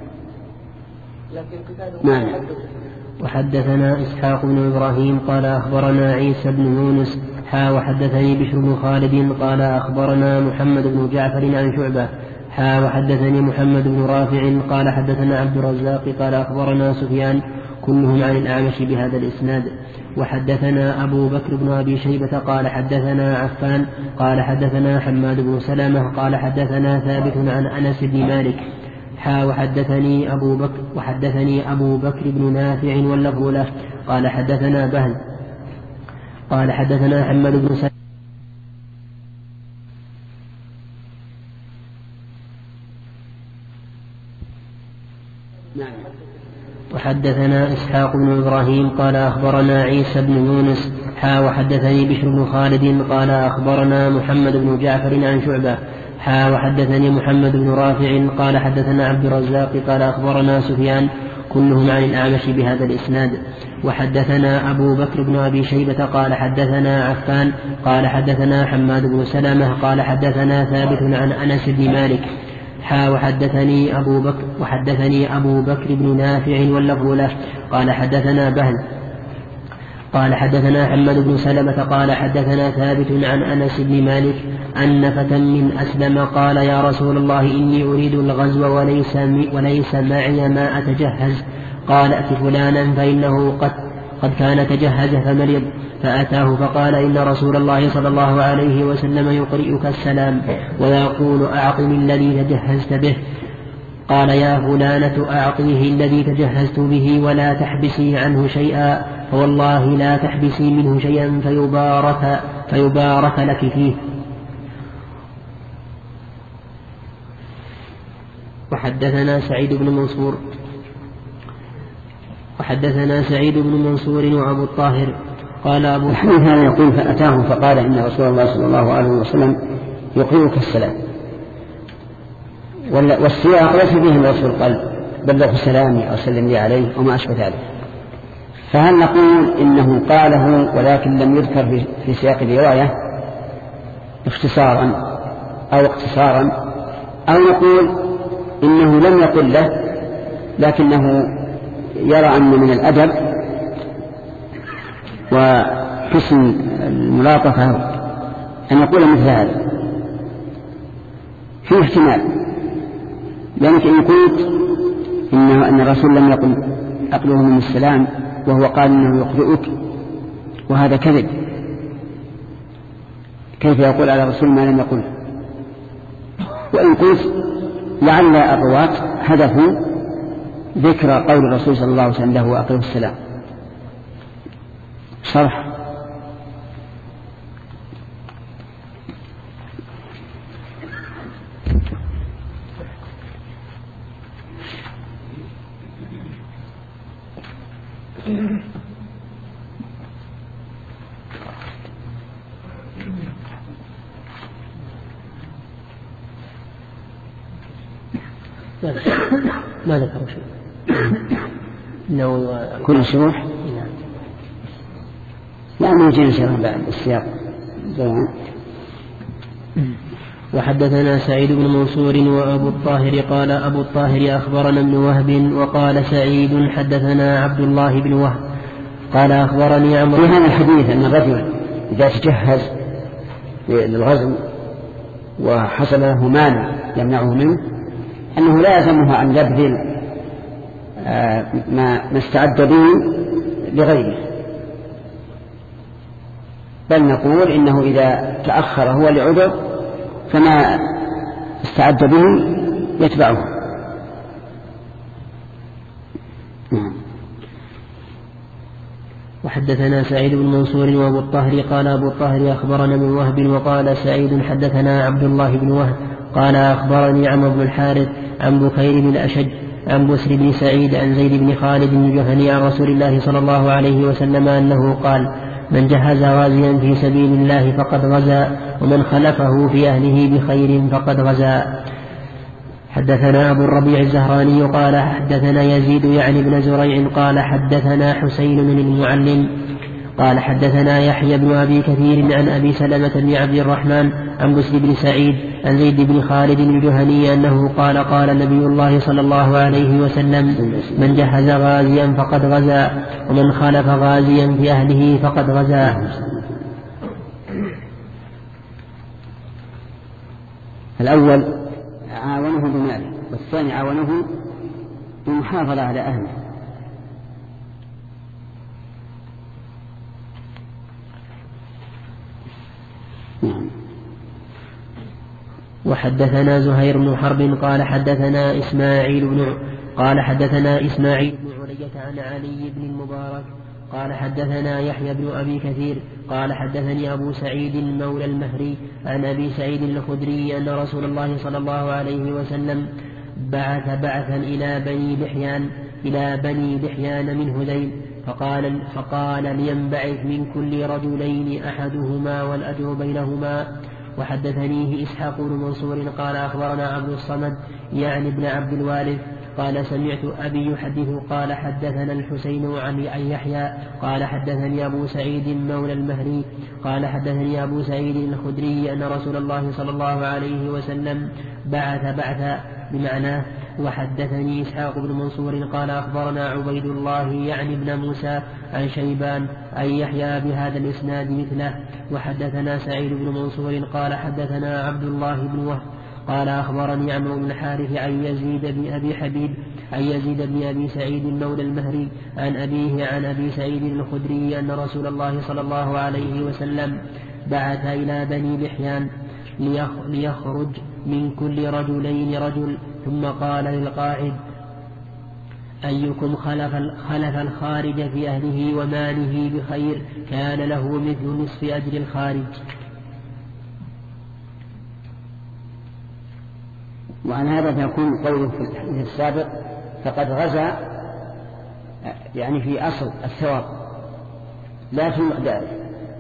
نعم. وحدثنا إسحاق بن إبراهيم قال أخبرنا عيسى بن يونس حا وحدثني بشر بن خالد قال أخبرنا محمد بن جعفر عن شعبة حا وحدثني محمد بن رافع قال حدثنا عبد الرزاق قال أخبرنا سفيان كلهم عن الأعمش بهذا الإسناد. وحدثنا أبو بكر بن أبي شيبة قال حدثنا عفان قال حدثنا حماد بن سلمة قال حدثنا ثابت عن أنس بن مالك حا وحدثني أبو بكر وحدثني أبو بكر بن نافع واللفظ له قال حدثنا بهز قال حدثنا حماد بن سلمة وحدثنا إسحاق بن إبراهيم قال أخبرنا عيسى بن يونس حا وحدثني بشر بن خالد قال أخبرنا محمد بن جعفر عن شعبة حا وحدثني محمد بن رافع قال حدثنا عبد الرزاق قال أخبرنا سفيان كلهم عن الأعمش بهذا الإسناد. وحدثنا أبو بكر بن أبي شيبة قال حدثنا عفان قال حدثنا حماد بن سلمة قال حدثنا ثابت عن أنس بن مالك حا وحدثني أبو بكر وحدثني أبو بكر بن نافع واللفظ له قال حدثنا بهز قال حدثنا حماد بن سلمة قال حدثنا ثابت عن أنس بن مالك أن فتى من أسلم قال يا رسول الله إني أريد الغزو وليس, وليس معي ما أتجهز قال أت فلانا فإنه قد, قد كان تجهز فمرض فأتاه فقال إن رسول الله صلى الله عليه وسلم يقرئك السلام ويقول أعطني الذي تجهزت به. قال يا فلانة أعطيه الذي تجهزت به ولا تحبسي عنه شيئا فوالله لا تحبسي منه شيئا فيبارك, فيبارك لك فيه. وحدثنا سعيد بن منصور وحدثنا سعيد بن منصور وأبو الطاهر قال أبو الحديث هذا يقول فأتاه فقال إن رسول الله صلى الله عليه وسلم يقرئك السلام، والسياق ليس فيه الوصف القلب بلغ سلامي أو سلم لي عليه وما أشبه ذلك. فهل نقول إنه قاله ولكن لم يذكر في سياق الرواية اختصارا أو اقتصارا، أو نقول إنه لم يقل له لكنه يرى أن من الأدب وحسن الملاطفة أن يقول مثل هذا؟ في احتمال، لأنك إن قلت إنه أن الرسول لم يقل أقله من السلام وهو قال إنه يقرئك وهذا كذب، كيف يقول على الرسول ما لم يقل؟ وإن قلت لعل الرواة هدفوا ذكر قول الرسول صلى الله عليه وسلم له أقله السلام. شرح ما ذكروا شيء كل شروح لا ما يجينا شيء بعد السياق. وحدثنا سعيد بن منصور وأبو الطاهر قال أبو الطاهر أخبرنا ابن وهب وقال سعيد حدثنا عبد الله بن وهب قال أخبرني عمرو. في هذا الحديث أن الرجل إذا تجهز للغزو وحصل له مال يمنعه منه أنه لا يلزمه أن يبذل ما استعد به لغيره، بل نقول إنه إذا تأخر هو لعذر فما استعد به يتبعه. وحدثنا سعيد بن منصور وابو الطاهر قال أبو الطاهر أخبرنا من وهب وقال سعيد حدثنا عبد الله بن وهب قال أخبرني عمرو بن الحارث عن بكير بن الأشج عن بسر بن سعيد عن زيد بن خالد الجهني عن رسول الله صلى الله عليه وسلم أنه قال من جهز غازيا في سبيل الله فقد غزا ومن خلفه في أهله بخير فقد غزا. حدثنا أبو الربيع الزهراني قال حدثنا يزيد يعني بن زريع قال حدثنا حسين بن المعلم قال حدثنا يحيى بن أبي كثير عن أبي سلمة بن عبد الرحمن عن بسر بن سعيد عن زيد بن خالد الجهني أنه قال قال نبي الله صلى الله عليه وسلم من جهز غازيا فقد غزا ومن خالف غازيا في أهله فقد غزا. الأول عاونه بماله والثاني عاونه بمحافظة على أهله. وحدثنا زهير بن حرب قال حدثنا إسماعيل بن قال حدثنا إسماعيل بن علية عن علي بن المبارك قال حدثنا يحيى بن أبي كثير قال حدثني أبو سعيد مولى المهري عن أبي سعيد الخدري أن رسول الله صلى الله عليه وسلم بعث بعثا إلى بني لحيان إلى بني لحيان من هذيل فقال فقال لينبعث من كل رجلين أحدهما والأجر بينهما. وحدثنيه إسحاق بن منصور قال أخبرنا عبد الصمد يعني ابن عبد الوارث قال سمعت أبي يحدث قال حدثنا الحسين عن يحيى قال حدثني أبو سعيد مولى المهري قال حدثني أبو سعيد الخدري أن رسول الله صلى الله عليه وسلم بعث بعثا بمعناه. وحدثني إسحاق بن منصور قال أخبرنا عبيد الله يعني ابن موسى عن شيبان عن يحيى بهذا الإسناد مثله. وحدثنا سعيد بن منصور قال حدثنا عبد الله بن وهب قال أخبرني عمرو بن الحارث عن يزيد بن أبي حبيب عن يزيد بن أبي سعيد مولى المهري عن أبيه عن أبي سعيد الخدري أن رسول الله صلى الله عليه وسلم بعث إلى بني لحيان ليخرج من كل رجلين رجل ثم قال للقاعد أيكم خلف, خلف الخارج في أهله وماله بخير كان له مثل نصف أجر الخارج. وعن هذا فيكون قوله في الحديث السابق فقد غزا يعني في أصل الثواب لا في مقداره.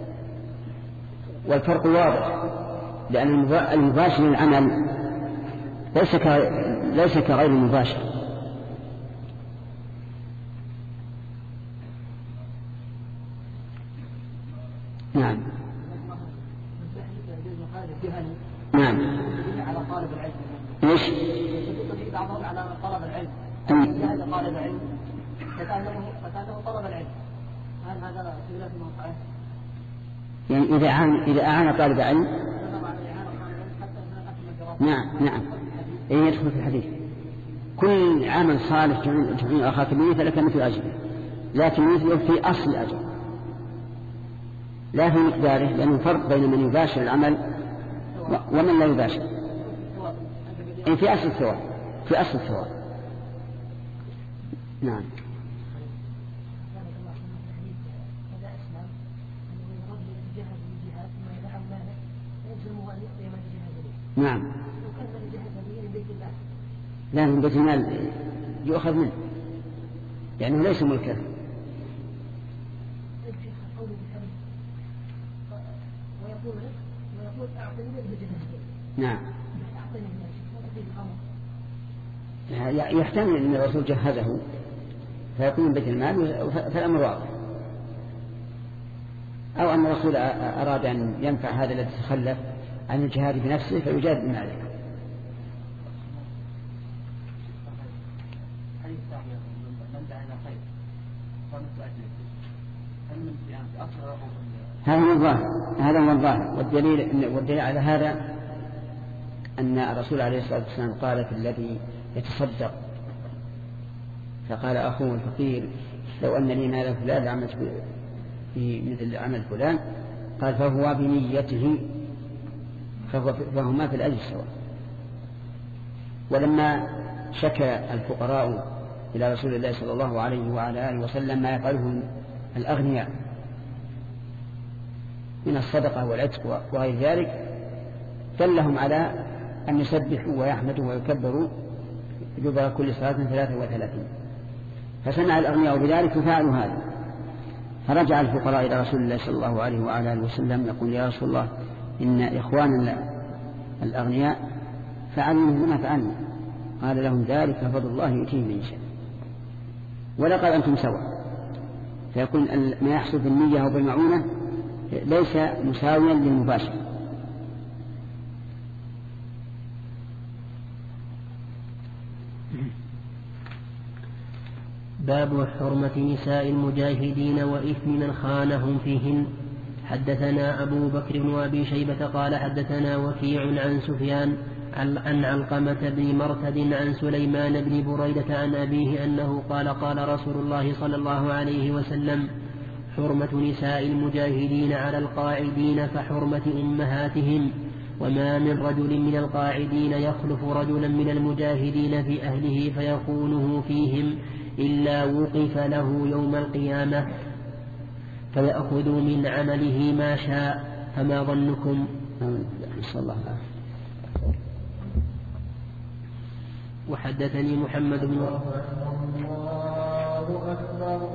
والفرق واضح لأن المباشر للعمل ليس ليس كغير المباشر. نعم نعم على طالب العلم ايش؟ يدل بعضهم على طلب العلم هذا طالب علم فكانه طلب العلم هل هذا سبيل الموقع؟ يعني إذا أعان إذا أعان طالب علم نعم نعم إيه يدخل في الحديث كل عمل صالح تعين أخاك به فلك مثل أجر لكن مثله في أصل أجر لا في مقداره لأنه فرق بين من يباشر العمل ومن لا يباشر. إيه في أصل الثواب في أصل الثواب. نعم نعم لا من بيت المال يؤخذ منه يعني ليس ملكه. نعم يحتمل أن الرسول جهزه فيكون بيت المال فالأمر واضح أو أن الرسول أراد أن ينفع هذا الذي تخلف عن الجهاد بنفسه فيجاد بماله. هذا هو الظاهر هذا هو الظاهر والدليل والدليل على هذا أن الرسول عليه الصلاة والسلام قال في الذي يتصدق فقال أخوه الفقير لو أن لي مال فلان لعملت في مثل عمل فلان قال فهو بنيته فهما في الأجر سواء. ولما شكى الفقراء إلى رسول الله صلى الله عليه وعلى آله وسلم ما يفعله الأغنياء من الصدقة والعتق وغير ذلك دلهم على أن يسبحوا ويحمدوا ويكبروا دبر كل صلاة ثلاثة وثلاثين. فسمع الأغنياء بذلك وفعلوا هذا فرجع الفقراء إلى رسول الله صلى الله عليه وعلى آله وسلم يقول يا رسول الله إن إخواننا الأغنياء فعلوا مثل ما فعلنا قال لهم ذلك فضل الله يؤتيه من يشاء. ولقد أنتم سواء، فيكون ما يحصل بالنية أو بالمعونة ليس مساويا للمباشر. باب حرمة نساء المجاهدين وإثم من خانهم فيهن. حدثنا أبو بكر بن أبي شيبة قال حدثنا وكيع عن سفيان عن علقمة بن مرثد عن سليمان بن بريدة عن أبيه أنه قال قال رسول الله صلى الله عليه وسلم: حرمة نساء المجاهدين على القاعدين كحرمة أمهاتهم، وما من رجل من القاعدين يخلف رجلا من المجاهدين في أهله فيخونه فيهم إلا وقف له يوم القيامة فيأخذ من عمله ما شاء، فما ظنكم؟ نسأل الله العافية. وحدثني محمد بن الله أكبر.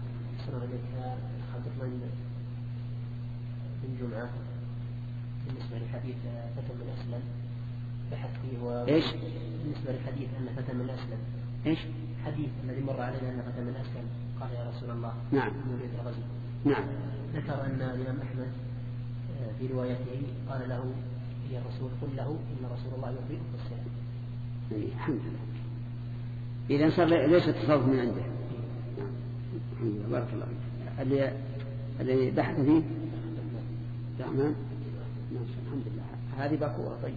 من جمعة بالنسبة لحديث فتى من أسلم بحث فيه و... إيش؟ بالنسبة للحديث أن فتى من أسلم. إيش؟ حديث الذي مر علينا أن فتى من أسلم قال يا رسول الله نعم نريد الغزو. نعم. ذكر أن الإمام أحمد في روايته قال له يا رسول قل له إن رسول الله يخبرك بالسلام. الحمد لله. إذا صار ليس التصرف من عنده. الحمد لله. بارك الله فيك. اللي الذي بحث فيه تمام. الحمد لله. هذه باكورة. طيب.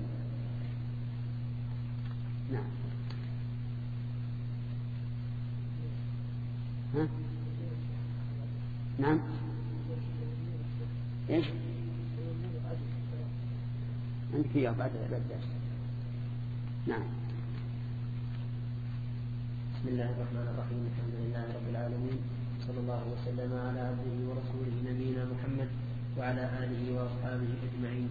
نعم. ها؟ نعم. ايش؟ عندك اياه بعد الدرس. نعم. بسم الله الرحمن الرحيم. الحمد لله رب العالمين، صلى الله وسلم على عبده ورسوله نبينا محمد وعلى آله وأصحابه أجمعين.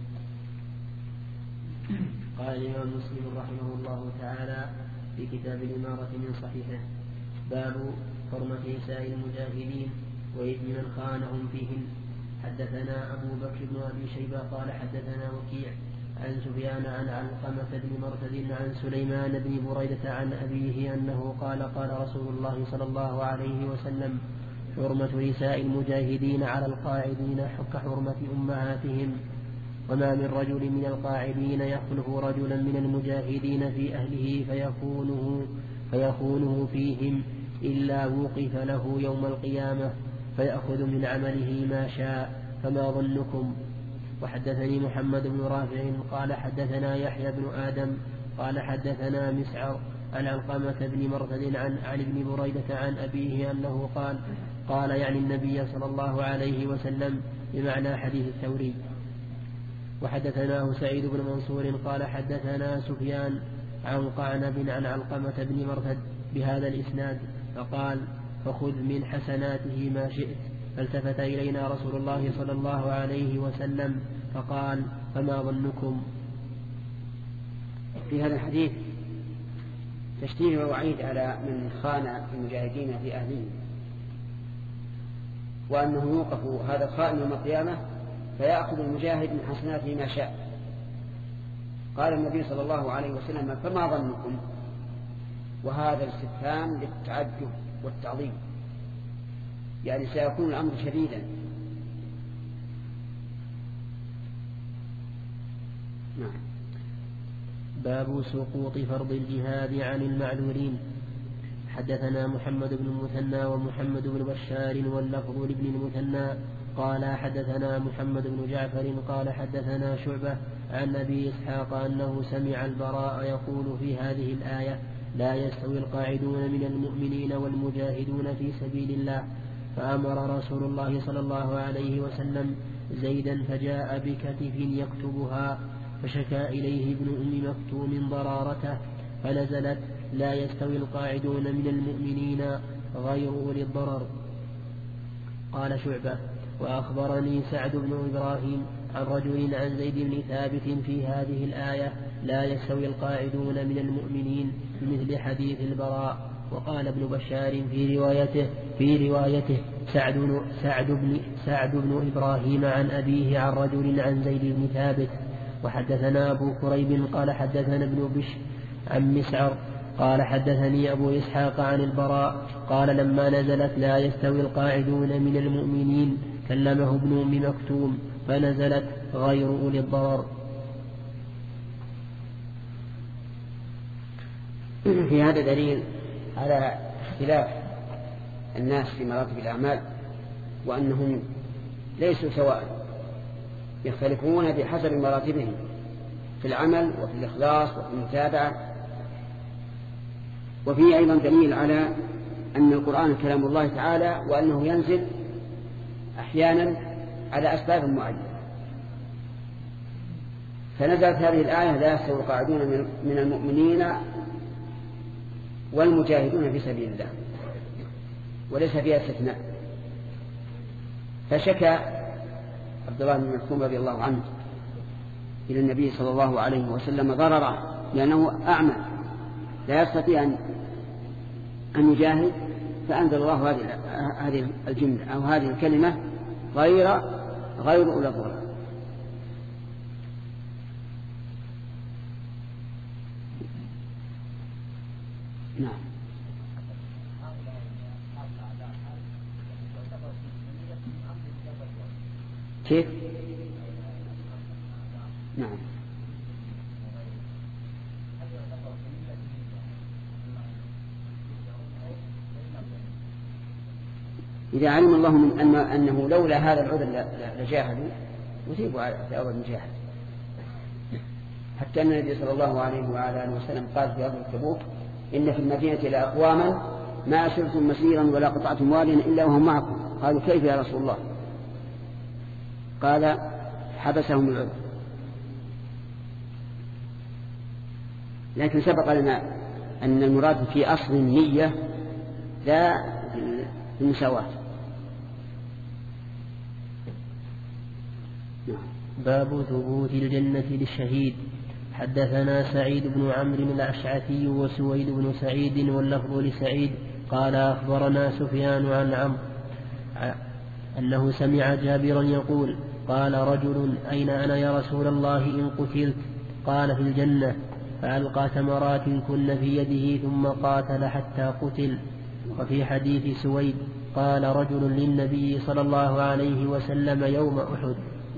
قال الإمام مسلم رحمه الله تعالى في كتاب الإمارة من صحيحه: باب حرمة نساء المجاهدين وإثم من خانهم فيهن. حدثنا أبو بكر بن أبي شيبة قال حدثنا وكيع عن سفيان عن علقمة بن مرثد عن سليمان بن بريدة عن أبيه أنه قال قال رسول الله صلى الله عليه وسلم: حرمة نساء المجاهدين على القاعدين كحرمة أمهاتهم، وما من رجل من القاعدين يخلف رجلا من المجاهدين في أهله فيخونه, فيخونه فيهم إلا وقف له يوم القيامة فيأخذ من عمله ما شاء، فما ظنكم؟ وحدثني محمد بن رافع قال حدثنا يحيى بن آدم قال حدثنا مسعر عن علقمة بن مرثد عن علي بن بريدة عن أبيه أنه قال قال يعني النبي صلى الله عليه وسلم بمعنى حديث الثوري. وحدثناه سعيد بن منصور قال حدثنا سفيان عن قعنب عن علقمة بن مرثد بهذا الإسناد فقال: فخذ من حسناته ما شئت. فالتفت إلينا رسول الله صلى الله عليه وسلم فقال: فما ظنكم؟ في هذا الحديث تشتيه ووعيد على من خان المجاهدين في أهله، وأنه يوقف هذا الخائن يوم القيامة فيأخذ المجاهد من حسناته ما شاء. قال النبي صلى الله عليه وسلم: فما ظنكم؟ وهذا الاستفهام للتعجب والتعظيم، يعني سيكون الأمر شديدا. نعم. باب سقوط فرض الجهاد عن المعذورين. حدثنا محمد بن المثنى ومحمد بن بشار واللفظ لابن المثنى قال حدثنا محمد بن جعفر قال حدثنا شعبة عن أبي إسحاق أنه سمع البراء يقول في هذه الآية: لا يستوي القاعدون من المؤمنين والمجاهدون في سبيل الله. فأمر رسول الله صلى الله عليه وسلم زيدا فجاء بكتف يكتبها، فشكى إليه ابن أم مكتوم ضرارته فنزلت: لا يستوي القاعدون من المؤمنين غير أولي الضرر. قال شعبة: وأخبرني سعد بن إبراهيم عن رجل عن زيد بن ثابت في هذه الآية: لا يستوي القاعدون من المؤمنين بمثل حديث البراء. وقال ابن بشار في روايته في روايته سعد سعد بن سعد بن إبراهيم عن أبيه عن رجل عن زيد بن ثابت. وحدثنا أبو كريب قال حدثنا ابن بشر عن مسعر قال حدثني أبو إسحاق عن البراء قال لما نزلت لا يستوي القاعدون من المؤمنين كلمه ابن أم مكتوم فنزلت غير أولي الضرر. في هذا دليل على اختلاف الناس في مراتب الأعمال وأنهم ليسوا سواء، يختلفون بحسب مراتبهم في العمل وفي الإخلاص وفي المتابعة. وفيه أيضا دليل على أن القرآن كلام الله تعالى وأنه ينزل أحيانا على أسباب معينة. فنزلت هذه الآية لا يستوي القاعدون من المؤمنين والمجاهدون في سبيل الله، وليس فيها استثناء. فشكى عبد الله بن مكتوم رضي الله عنه إلى النبي صلى الله عليه وسلم ضرره، لأنه أعمى لا يستطيع أن يجاهد، فأنزل الله هذه الجملة أو هذه الكلمة غير غير أولي الضرر. نعم. كيف؟ نعم. إذا علم الله من أن أنه لولا هذا العذر لجاهدوا يثيبوا على ثواب المجاهد. حتى أن النبي صلى الله عليه وعلى آله وسلم قال في غزوة تبوك إن في المدينة لأقواما ما سرتم مسيرا ولا قطعتم واديا إلا وهم معكم. قالوا كيف يا رسول الله؟ قال حبسهم العذر. لكن سبق لنا أن المراد في أصل النية لا المساواة. باب ثبوت الجنة للشهيد. حدثنا سعيد بن عمرو الأشعثي وسويد بن سعيد واللفظ لسعيد قال أخبرنا سفيان عن عمرو أنه سمع جابرا يقول قال رجل أين أنا يا رسول الله إن قتلت؟ قال في الجنة. فألقى تمرات كن في يده ثم قاتل حتى قتل. وفي حديث سويد قال رجل للنبي صلى الله عليه وسلم يوم أحد.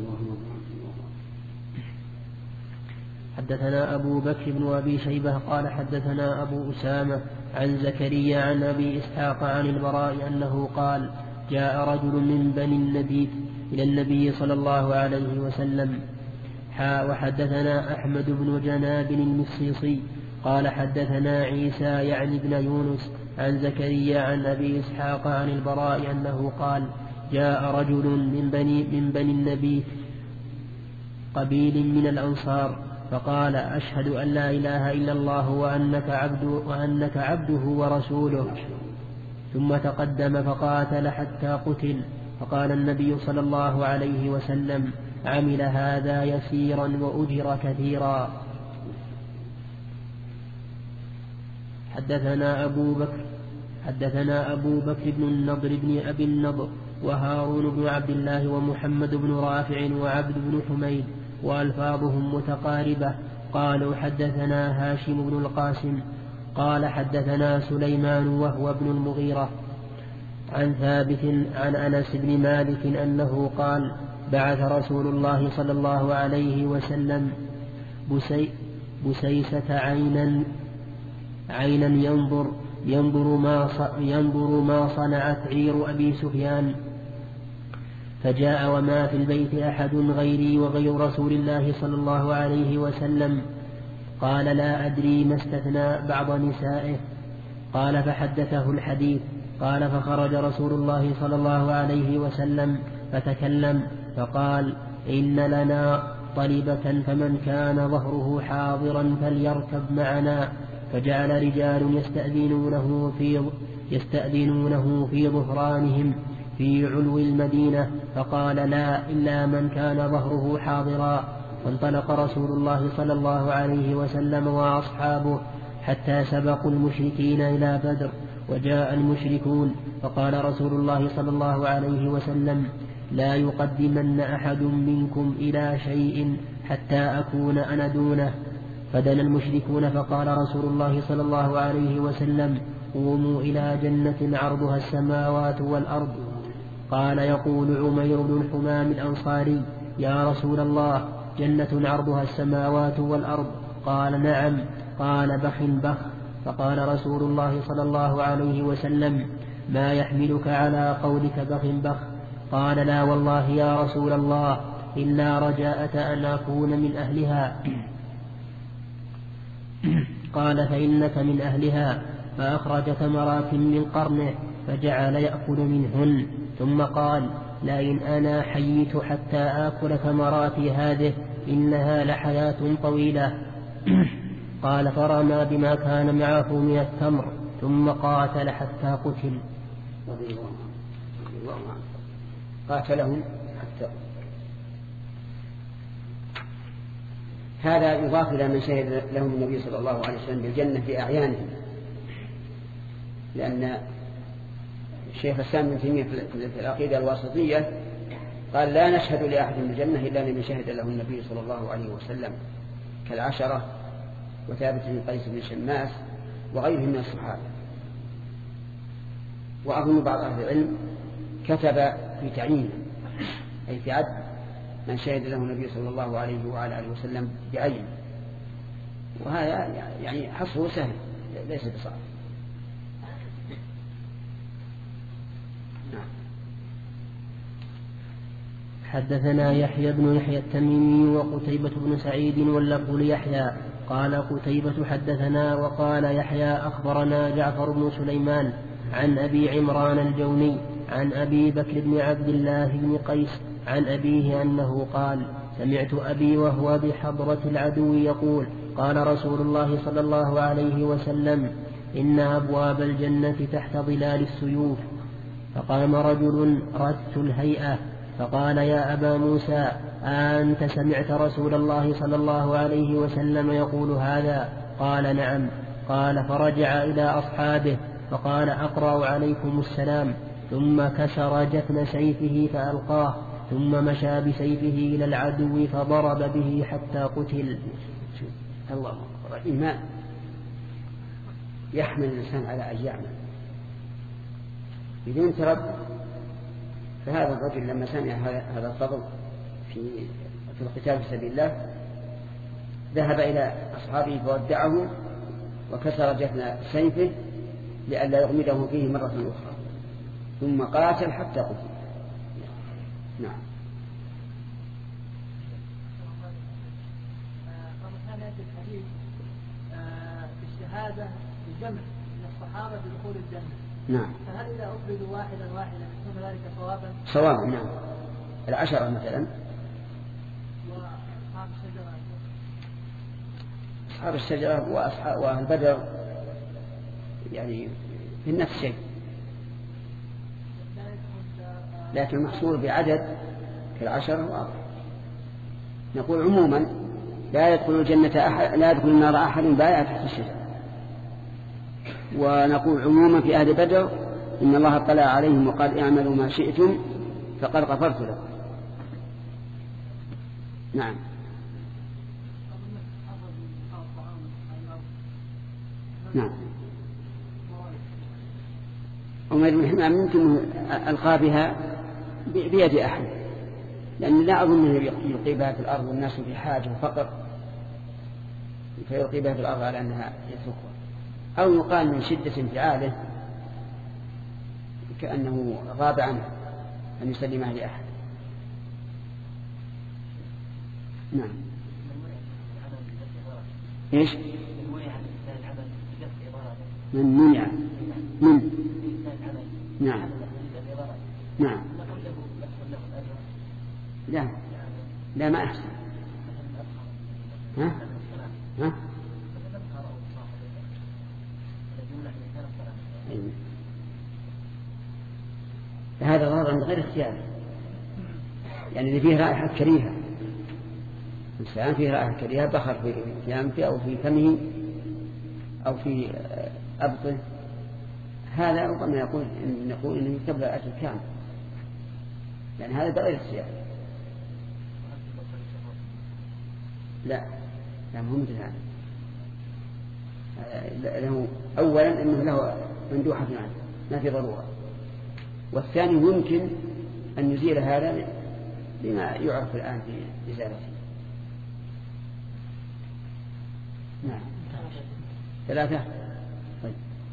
حدثنا أبو بكر بن أبي شيبة قال حدثنا أبو أسامة عن زكريا عن أبي إسحاق عن البراء أنه قال جاء رجل من بني النبي إلى النبي صلى الله عليه وسلم. حا وحدثنا أحمد بن جناب المصيصي قال حدثنا عيسى يعني بن يونس عن زكريا عن أبي إسحاق عن البراء أنه قال جاء رجل من بني, من بني النبي قبيل من الأنصار فقال أشهد أن لا إله إلا الله وأنك عبده, وأنك عبده ورسوله، ثم تقدم فقاتل حتى قتل. فقال النبي صلى الله عليه وسلم عمل هذا يسيرا وأجر كثيرا. حدثنا أبو بكر حدثنا أبو بكر بن النضر بن أبي النضر وهارون بن عبد الله ومحمد بن رافع وعبد بن حميد وألفاظهم متقاربة. قالوا حدثنا هاشم بن القاسم قال حدثنا سليمان وهو ابن المغيرة عن ثابت عن أنس بن مالك أنه قال بعث رسول الله صلى الله عليه وسلم بسي بسيسة عينا عينا ينظر ينظر ما ينظر ما صنعت عير أبي سفيان، فجاء وما في البيت أحد غيري وغير رسول الله صلى الله عليه وسلم. قال لا أدري ما استثنى بعض نسائه. قال فحدثه الحديث. قال فخرج رسول الله صلى الله عليه وسلم فتكلم فقال إن لنا طلبة فمن كان ظهره حاضرا فليركب معنا. فجعل رجال يستأذنونه في, يستأذنونه في ظهرانهم في علو المدينة، فقال لا إلا من كان ظهره حاضرا. فانطلق رسول الله صلى الله عليه وسلم وأصحابه حتى سبقوا المشركين إلى بدر، وجاء المشركون فقال رسول الله صلى الله عليه وسلم لا يقدمن أحد منكم إلى شيء حتى أكون أنا دونه. فدنا المشركون فقال رسول الله صلى الله عليه وسلم قوموا إلى جنة عرضها السماوات والأرض. قال يقول عمير بن الحمام الأنصاري يا رسول الله جنة عرضها السماوات والأرض؟ قال نعم. قال بخ بخ. فقال رسول الله صلى الله عليه وسلم ما يحملك على قولك بخ بخ؟ قال لا والله يا رسول الله إلا رجاءة أن أكون من أهلها. قال فإنك من أهلها. فأخرج ثمرات من قرنه فجعل يأكل منهن ثم قال لئن أنا حييت حتى آكل ثمراتي هذه إنها لحياة طويلة. قال فرمى بما كان معه من التمر ثم قاتل حتى قتل. رضي الله عنه قاتلهم حتى. هذا يضاف إلى من شهد لهم النبي صلى الله عليه وسلم بالجنة في أعيانهم، لأن الشيخ الإسلام ابن تيمية في العقيدة الواسطية قال لا نشهد لأحد بالجنة إلا لمن شهد له النبي صلى الله عليه وسلم كالعشرة وثابت بن قيس بن شماس وغيرهم من الصحابة. وأظن بعض أهل العلم كتب في تعيين أي في عد من شهد له النبي صلى الله عليه وعلى آله وسلم بعين، وهذا يعني حصره سهل ليس بصعب. حدثنا يحيى بن يحيى التميمي وقتيبة بن سعيد واللفظ ليحيى قال قتيبة حدثنا وقال يحيى أخبرنا جعفر بن سليمان عن أبي عمران الجوني عن أبي بكر بن عبد الله بن قيس عن أبيه أنه قال سمعت أبي وهو بحضرة العدو يقول قال رسول الله صلى الله عليه وسلم إن أبواب الجنة تحت ظلال السيوف. فقام رجل رث الهيئة فقال يا أبا موسى أنت سمعت رسول الله صلى الله عليه وسلم يقول هذا؟ قال نعم. قال فرجع إلى أصحابه فقال أقرأ عليكم السلام، ثم كسر جفن سيفه فألقاه ثم مشى بسيفه إلى العدو فضرب به حتى قتل. الله أكبر. إيمان يحمل الإنسان على أن يعمل بدون تردد. فهذا الرجل لما سمع هذا الفضل في في القتال في سبيل الله ذهب إلى أصحابه فودعه وكسر جفن سيفه لئلا يغمده فيه مرة أخرى، ثم قاتل حتى قتل. نعم. الحديث بالشهادة بجمع من الصحابة بدخول الجنة. نعم. فهل إذا أفردوا واحدا واحدا يكون ذلك صوابا؟ صوابا نعم. العشرة مثلا. وأصحاب الشجرة. أصحاب الشجرة وأصحاب وأهل بدر يعني في نفس الشيء، لكن المحصور بعدد كالعشرة واضح. نقول عموما لا يدخل الجنة أحد، لا يدخل النار أحد بايع تحت الشجرة. ونقول عموما في أهل بدر إن الله اطلع عليهم وقال اعملوا ما شئتم فقد غفرت لكم. نعم. نعم. عمير بن حمام يمكن ألقى بها بيد أحد، لأن لا أظن أنه يلقي بها في الأرض والناس في حاجة وفقر فيلقي بها في الأرض على أنها يتركها، أو يقال من شدة انفعاله كأنه غاب عنه أن يسلمها لأحد. نعم. إيش؟ من منع من نعم نعم لا لا ما أحسن. ها ها هذا ظاهر عند غير اختيار، يعني اللي فيه رائحة كريهة، إنسان فيه رائحة كريهة بخر في أنفه أو في فمه أو في أبطه، هذا ربما يقول إن نقول إنه يكتب له أجر كامل، يعني هذا بغير اختيار. لا لا مهم مثل هذا. له أولا أنه له مندوحة عنه ما في ضرورة، والثاني يمكن أن يزيل هذا بما يعرف الآن في إزالته. نعم. ثلاثة. طيب.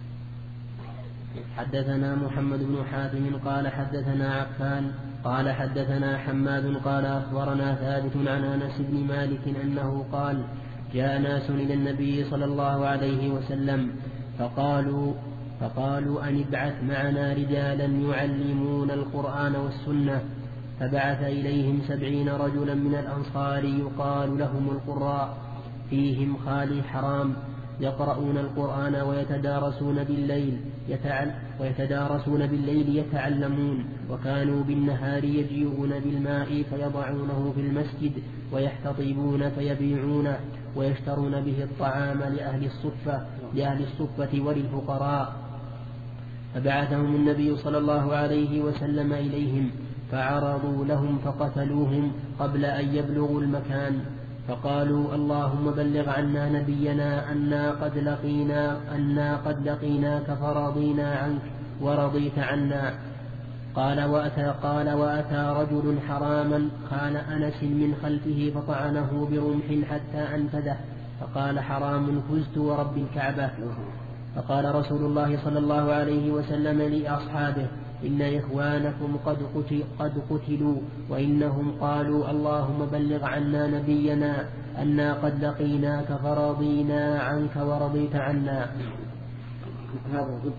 حدثنا محمد بن حاتم قال حدثنا عفان قال حدثنا حماد قال أخبرنا ثابت عن أنس بن مالك أنه قال جاء ناس إلى النبي صلى الله عليه وسلم فقالوا فقالوا أن ابعث معنا رجالا يعلمون القرآن والسنة، فبعث إليهم سبعين رجلا من الأنصار يقال لهم القراء، فيهم خالي حرام، يقرؤون القرآن ويتدارسون بالليل يتعل ويتدارسون بالليل يتعلمون، وكانوا بالنهار يجيئون بالماء فيضعونه في المسجد ويحتطبون فيبيعونه ويشترون به الطعام لأهل الصفة لأهل الصفة وللفقراء. فبعثهم النبي صلى الله عليه وسلم إليهم فعرضوا لهم فقتلوهم قبل أن يبلغوا المكان، فقالوا اللهم بلغ عنا نبينا أنا قد لقينا أنا قد لقيناك فرضينا عنك ورضيت عنا. قال وأتى قال وأتى رجل حراما خان أنس من خلفه فطعنه برمح حتى أنفذه، فقال حرام فزت ورب الكعبة. فقال رسول الله صلى الله عليه وسلم لأصحابه إن إخوانكم قد, قتل قد قتلوا وإنهم قالوا اللهم بلغ عنا نبينا أنا قد لقيناك فرضينا عنك ورضيت عنا. هذا ضد.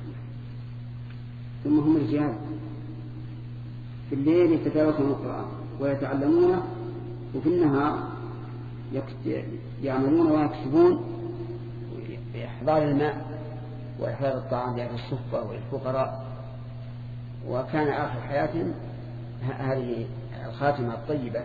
ثم هم رجال في الليل يتدارسون القرآن ويتعلمونه، وفي النهار يعملون ويكسبون بإحضار الماء وإحضار الطعام لأهل الصفة والفقراء. وكان آخر حياتهم هذه الخاتمة الطيبة.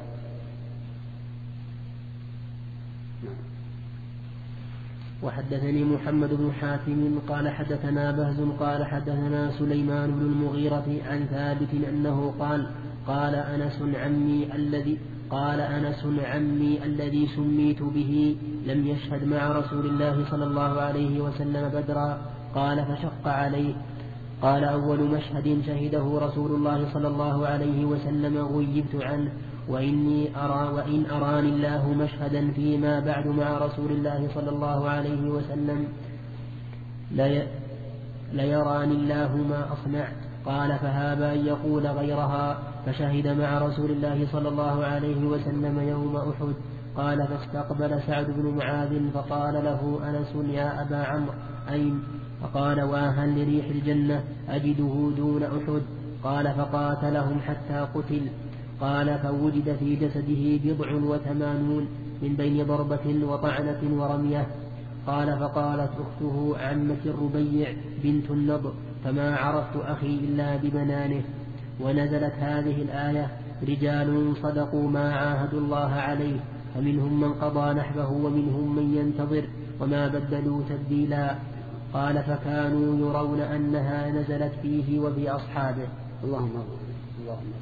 وحدثني محمد بن حاتم قال حدثنا بهز قال حدثنا سليمان بن المغيرة عن ثابت أنه قال قال أنس عمي الذي قال أنس عمي الذي سميت به لم يشهد مع رسول الله صلى الله عليه وسلم بدرا. قال فشق عليه. قال أول مشهد شهده رسول الله صلى الله عليه وسلم غيبت عنه، وإني أرى وإن أراني الله مشهدا فيما بعد مع رسول الله صلى الله عليه وسلم لي ليراني الله ما أصنع. قال فهاب أن يقول غيرها، فشهد مع رسول الله صلى الله عليه وسلم يوم أحد. قال فاستقبل سعد بن معاذ فقال له أنس يا أبا عمرو أين؟ فقال واها لريح الجنة أجده دون أحد. قال فقاتلهم حتى قتل. قال فوجد في جسده بضع وثمانون من بين ضربة وطعنة ورمية. قال فقالت أخته عمة الربيع بنت النضر فما عرفت أخي إلا ببنانه. ونزلت هذه الآية رجال صدقوا ما عاهدوا الله عليه فمنهم من قضى نحبه ومنهم من ينتظر وما بدلوا تبديلا. قال فكانوا يرون أنها نزلت فيه وفي أصحابه. اللهم اللهم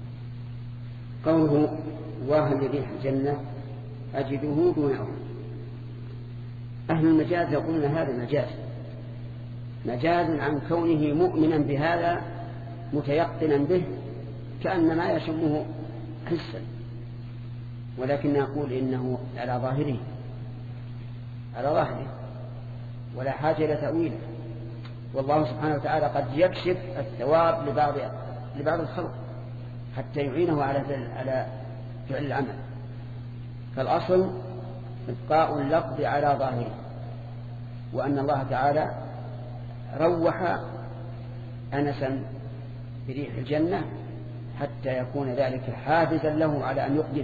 قوله واهل لريح الجنة أجده دون أحد. أهل المجاز يقولون هذا مجاز مجاز عن كونه مؤمنا بهذا متيقنا به كأنما يشمه حسا، ولكن نقول إنه على ظاهره على ظاهره ولا حاجة إلى تأويله. والله سبحانه وتعالى قد يكشف الثواب لبعض لبعض الخلق حتى يعينه على على فعل العمل. فالأصل إبقاء اللفظ على ظاهره، وأن الله تعالى روح أنسا بريح الجنة حتى يكون ذلك حافزا له على أن يقدم.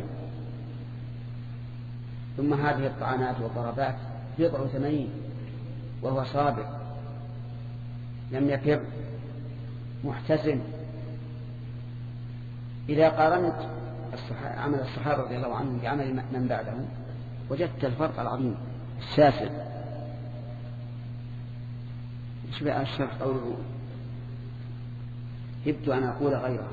ثم هذه الطعنات والضربات بضع ثمانين وهو صابر لم يكر محتسن. إذا قارنت عمل الصحابة رضي الله عنهم بعمل من بعدهم وجدت الفرق العظيم الشاسع. يشبه الشرح قوله هبت أن أقول غيره.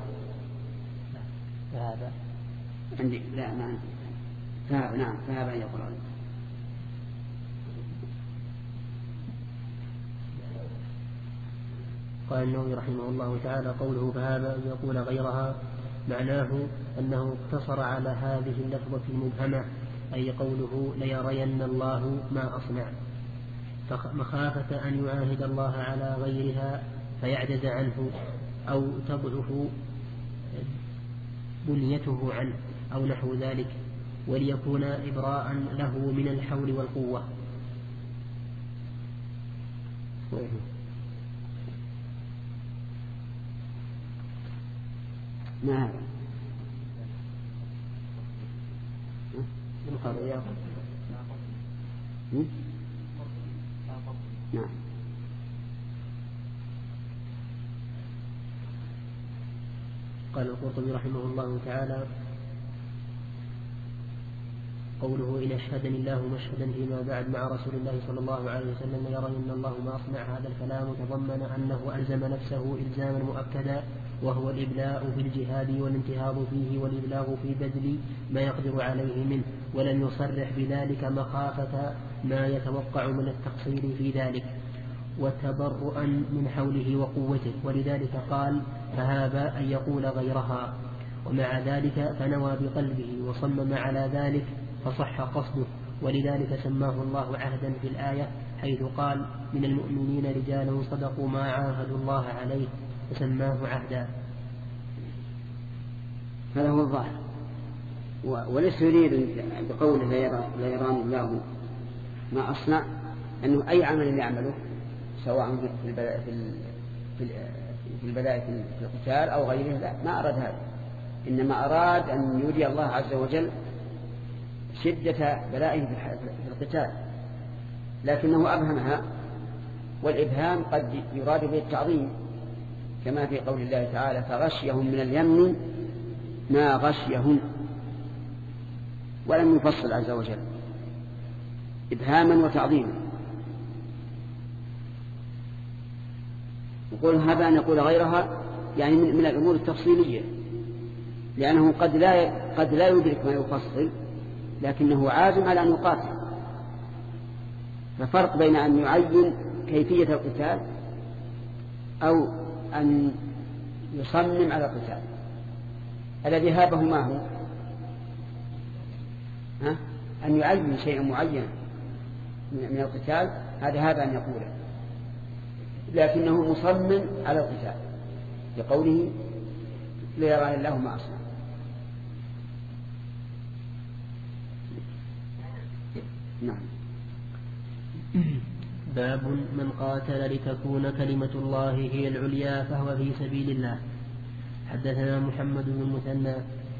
فهذا عندي لا نعم فهذا نعم فهذا أن يقول غيره. قال النووي رحمه الله تعالى: قوله فهذا أن يقول غيرها معناه أنه اقتصر على هذه اللفظة المبهمة، أي قوله ليرين الله ما أصنع، مخافة أن يعاهد الله على غيرها فيعجز عنه أو تضعف بنيته عنه أو نحو ذلك، وليكون إبراء له من الحول والقوة. نعم. نعم. قال القرطبي رحمه الله تعالى: قوله إن أشهدني الله مشهدا فيما بعد مع رسول الله صلى الله عليه وسلم يرين الله ما أصنع، هذا الكلام تضمن أنه ألزم نفسه إلزاما مؤكدا، وهو الإبلاء في الجهاد والانتهاض فيه والإبلاغ في بذل ما يقدر عليه منه، ولم يصرح بذلك مخافة ما يتوقع من التقصير في ذلك وتبرؤا من حوله وقوته، ولذلك قال فهذا أن يقول غيرها، ومع ذلك فنوى بقلبه وصمم على ذلك فصح قصده، ولذلك سماه الله عهدا في الآية حيث قال من المؤمنين رجال صدقوا ما عاهدوا الله عليه فسماه عهدا. هذا هو الظاهر، وليس يريد بقوله لا يران الله ما أصنع أنه أي عمل يعمله سواء في البلاء في البلاء في القتال أو غيره، لا، ما أراد هذا، إنما أراد أن يري الله عز وجل شدة بلائه في القتال، لكنه أبهمها، والإبهام قد يراد به التعظيم كما في قول الله تعالى فغشيهم من اليم ما غشيهم، ولم يفصل عز وجل إبهاما وتعظيما. يقول هذا أن يقول غيرها يعني من الأمور التفصيلية، لأنه قد لا قد لا يدرك ما يفصل، لكنه عازم على أن يقاتل. ففرق بين أن يعين كيفية القتال أو أن يصمم على القتال. الذي هابه ما هو ها؟ أن يعين شيئا معين من القتال، هذا هذا أن يقوله، لكنه مصمم على القتال لقوله ليرى الله ما أصنع. نعم. باب من قاتل لتكون كلمة الله هي العليا فهو في سبيل الله. حدثنا محمد بن المثنى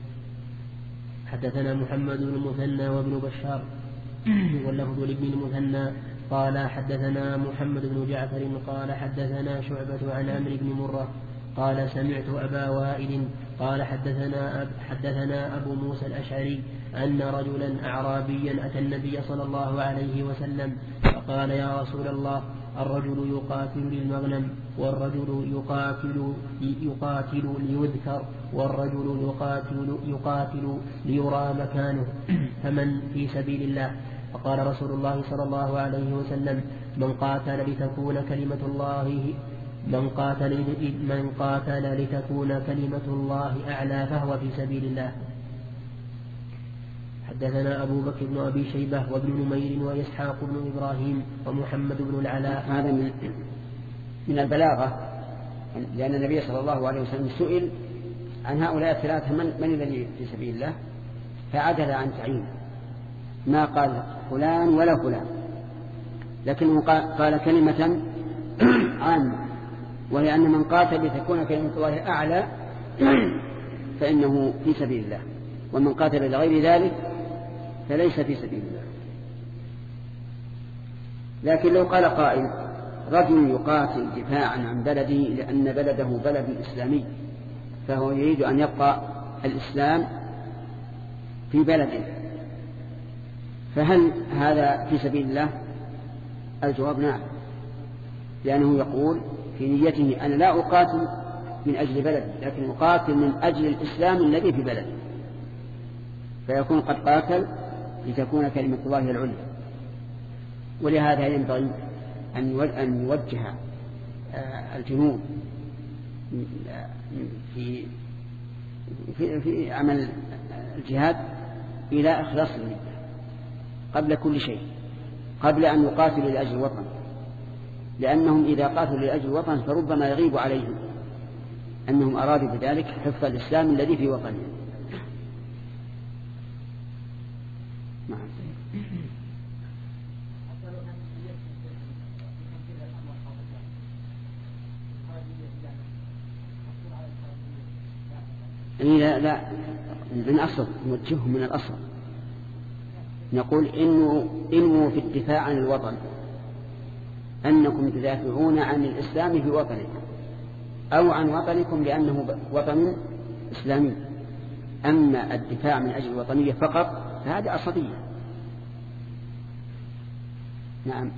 حدثنا محمد بن المثنى وابن بشار واللفظ لابن المثنى قال حدثنا محمد بن جعفر قال حدثنا شعبة عن عمرو بن مرة قال سمعت أبا وائل قال حدثنا, أب حدثنا أبو موسى الأشعري أن رجلا أعرابيا أتى النبي صلى الله عليه وسلم فقال يا رسول الله الرجل يقاتل للمغنم والرجل يقاتل, يقاتل ليذكر والرجل يقاتل, يقاتل ليرى مكانه فمن في سبيل الله؟ فقال رسول الله صلى الله عليه وسلم من قاتل لتكون كلمة الله من قاتل, من قاتل لتكون كلمة الله أعلى فهو في سبيل الله. حدثنا أبو بكر بن أبي شيبة وابن نمير وإسحاق بن إبراهيم ومحمد بن العلاء. هذا من من البلاغة، لأن النبي صلى الله عليه وسلم سئل عن هؤلاء الثلاثة من, من الذي في سبيل الله، فعدل عن تعيين، ما قال فلان ولا فلان، لكنه قال كلمة عامة، وهي أن من قاتل لتكون كلمة الله أعلى فإنه في سبيل الله، ومن قاتل لغير ذلك فليس في سبيل الله. لكن لو قال قائل رجل يقاتل دفاعا عن بلده لأن بلده بلد إسلامي فهو يريد أن يبقى الإسلام في بلده، فهل هذا في سبيل الله؟ الجواب نعم، لأنه يقول في نيته أنا لا أقاتل من أجل بلدي، لكن أقاتل من أجل الإسلام الذي في بلدي، فيكون قد قاتل لتكون كلمة الله العليا. ولهذا ينبغي أن يوجه الجنوب في في في عمل الجهاد إلى إخلاص النية قبل كل شيء، قبل أن يقاتلوا لأجل الوطن، لأنهم إذا قاتلوا لأجل الوطن فربما يغيب عليهم أنهم أرادوا بذلك حفظ الإسلام الذي في وطنهم. نعم. لا لا من أصل نوجههم من الأصل، نقول إنه إنه في الدفاع عن الوطن أنكم تدافعون عن الإسلام في وطنكم أو عن وطنكم لأنه وطن إسلامي. أما الدفاع من أجل الوطنية فقط فهذه عصبية. نعم.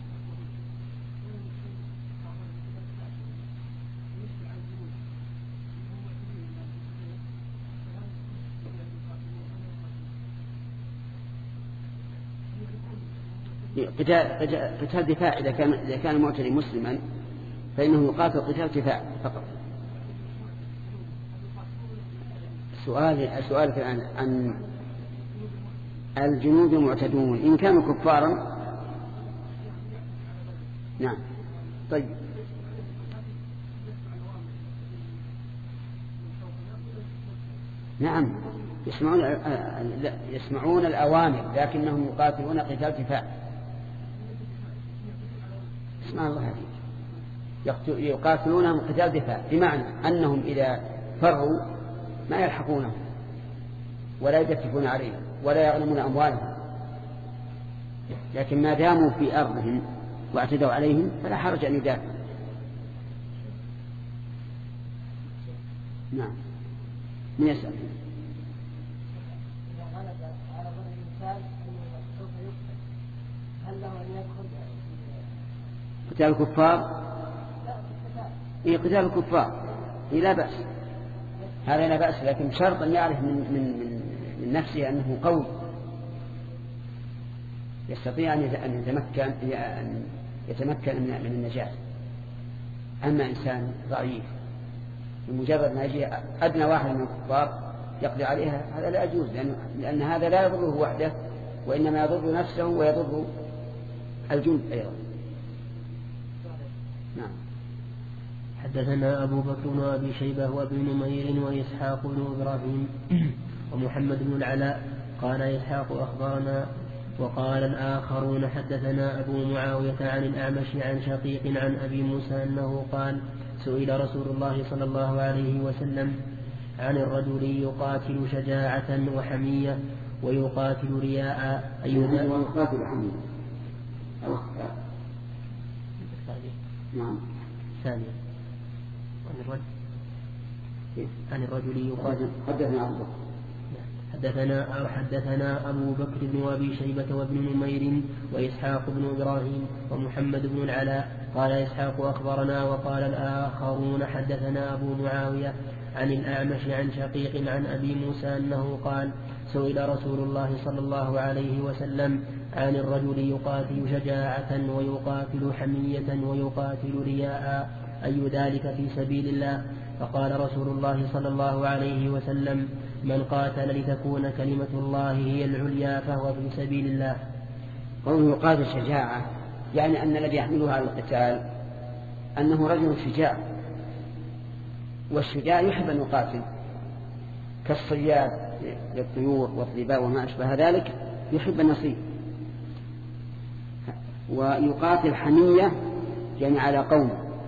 قتال دفاع إذا كان إذا كان المعتدي مسلما فإنه يقاتل قتال دفاع فقط. سؤال سؤالك الآن عن الجنود المعتدون إن كانوا كفارا. نعم. طيب. نعم يسمعون يسمعون الأوامر لكنهم يقاتلون قتال دفاع. اسمع الله هذه يقاتلونهم قتال دفاع بمعنى أنهم إذا فروا ما يلحقونهم ولا يدفعون عليهم ولا يغنمون أموالهم، لكن ما داموا في أرضهم واعتدوا عليهم فلا حرج أن يدافعوا. نعم. من يسأل؟ قتال الكفار؟ إيه قتال الكفار إيه لا بأس، هذا لا بأس، لكن شرط أن يعرف من, من, من, من نفسه أنه قوي يستطيع أن يتمكن أن يتمكن من النجاة. أما إنسان ضعيف بمجرد ما يجي أدنى واحد من الكفار يقضي عليها هذا لا يجوز، لأن, لأن هذا لا يضره وحده وإنما يضر نفسه ويضر الجند أيضا. نعم. حدثنا أبو بكر بن أبي شيبة وابن نمير وإسحاق بن إبراهيم ومحمد بن العلاء قال إسحاق أخبرنا، وقال الآخرون حدثنا أبو معاوية عن الأعمش عن شقيق عن أبي موسى أنه قال سئل رسول الله صلى الله عليه وسلم عن الرجل يقاتل شجاعة وحمية ويقاتل رياء أي يقاتل حمية. نعم. ثانيا عن الرجل عن الرجل يقاتل. حدثنا أبو حدثنا أو حدثنا أبو بكر بن أبي شيبة وابن نمير وإسحاق بن إبراهيم ومحمد بن العلاء قال إسحاق أخبرنا، وقال الآخرون حدثنا أبو معاوية عن الأعمش عن شقيق عن أبي موسى أنه قال سئل رسول الله صلى الله عليه وسلم عن الرجل يقاتل شجاعة ويقاتل حمية ويقاتل رياء أي ذلك في سبيل الله؟ فقال رسول الله صلى الله عليه وسلم من قاتل لتكون كلمة الله هي العليا فهو في سبيل الله. قوله يقاتل شجاعة يعني أن الذي يحمله على القتال أنه رجل شجاع، والشجاع يحب أن يقاتل كالصياد للطيور والظباء وما أشبه ذلك يحب النصيب. ويقاتل حمية يعني على قوم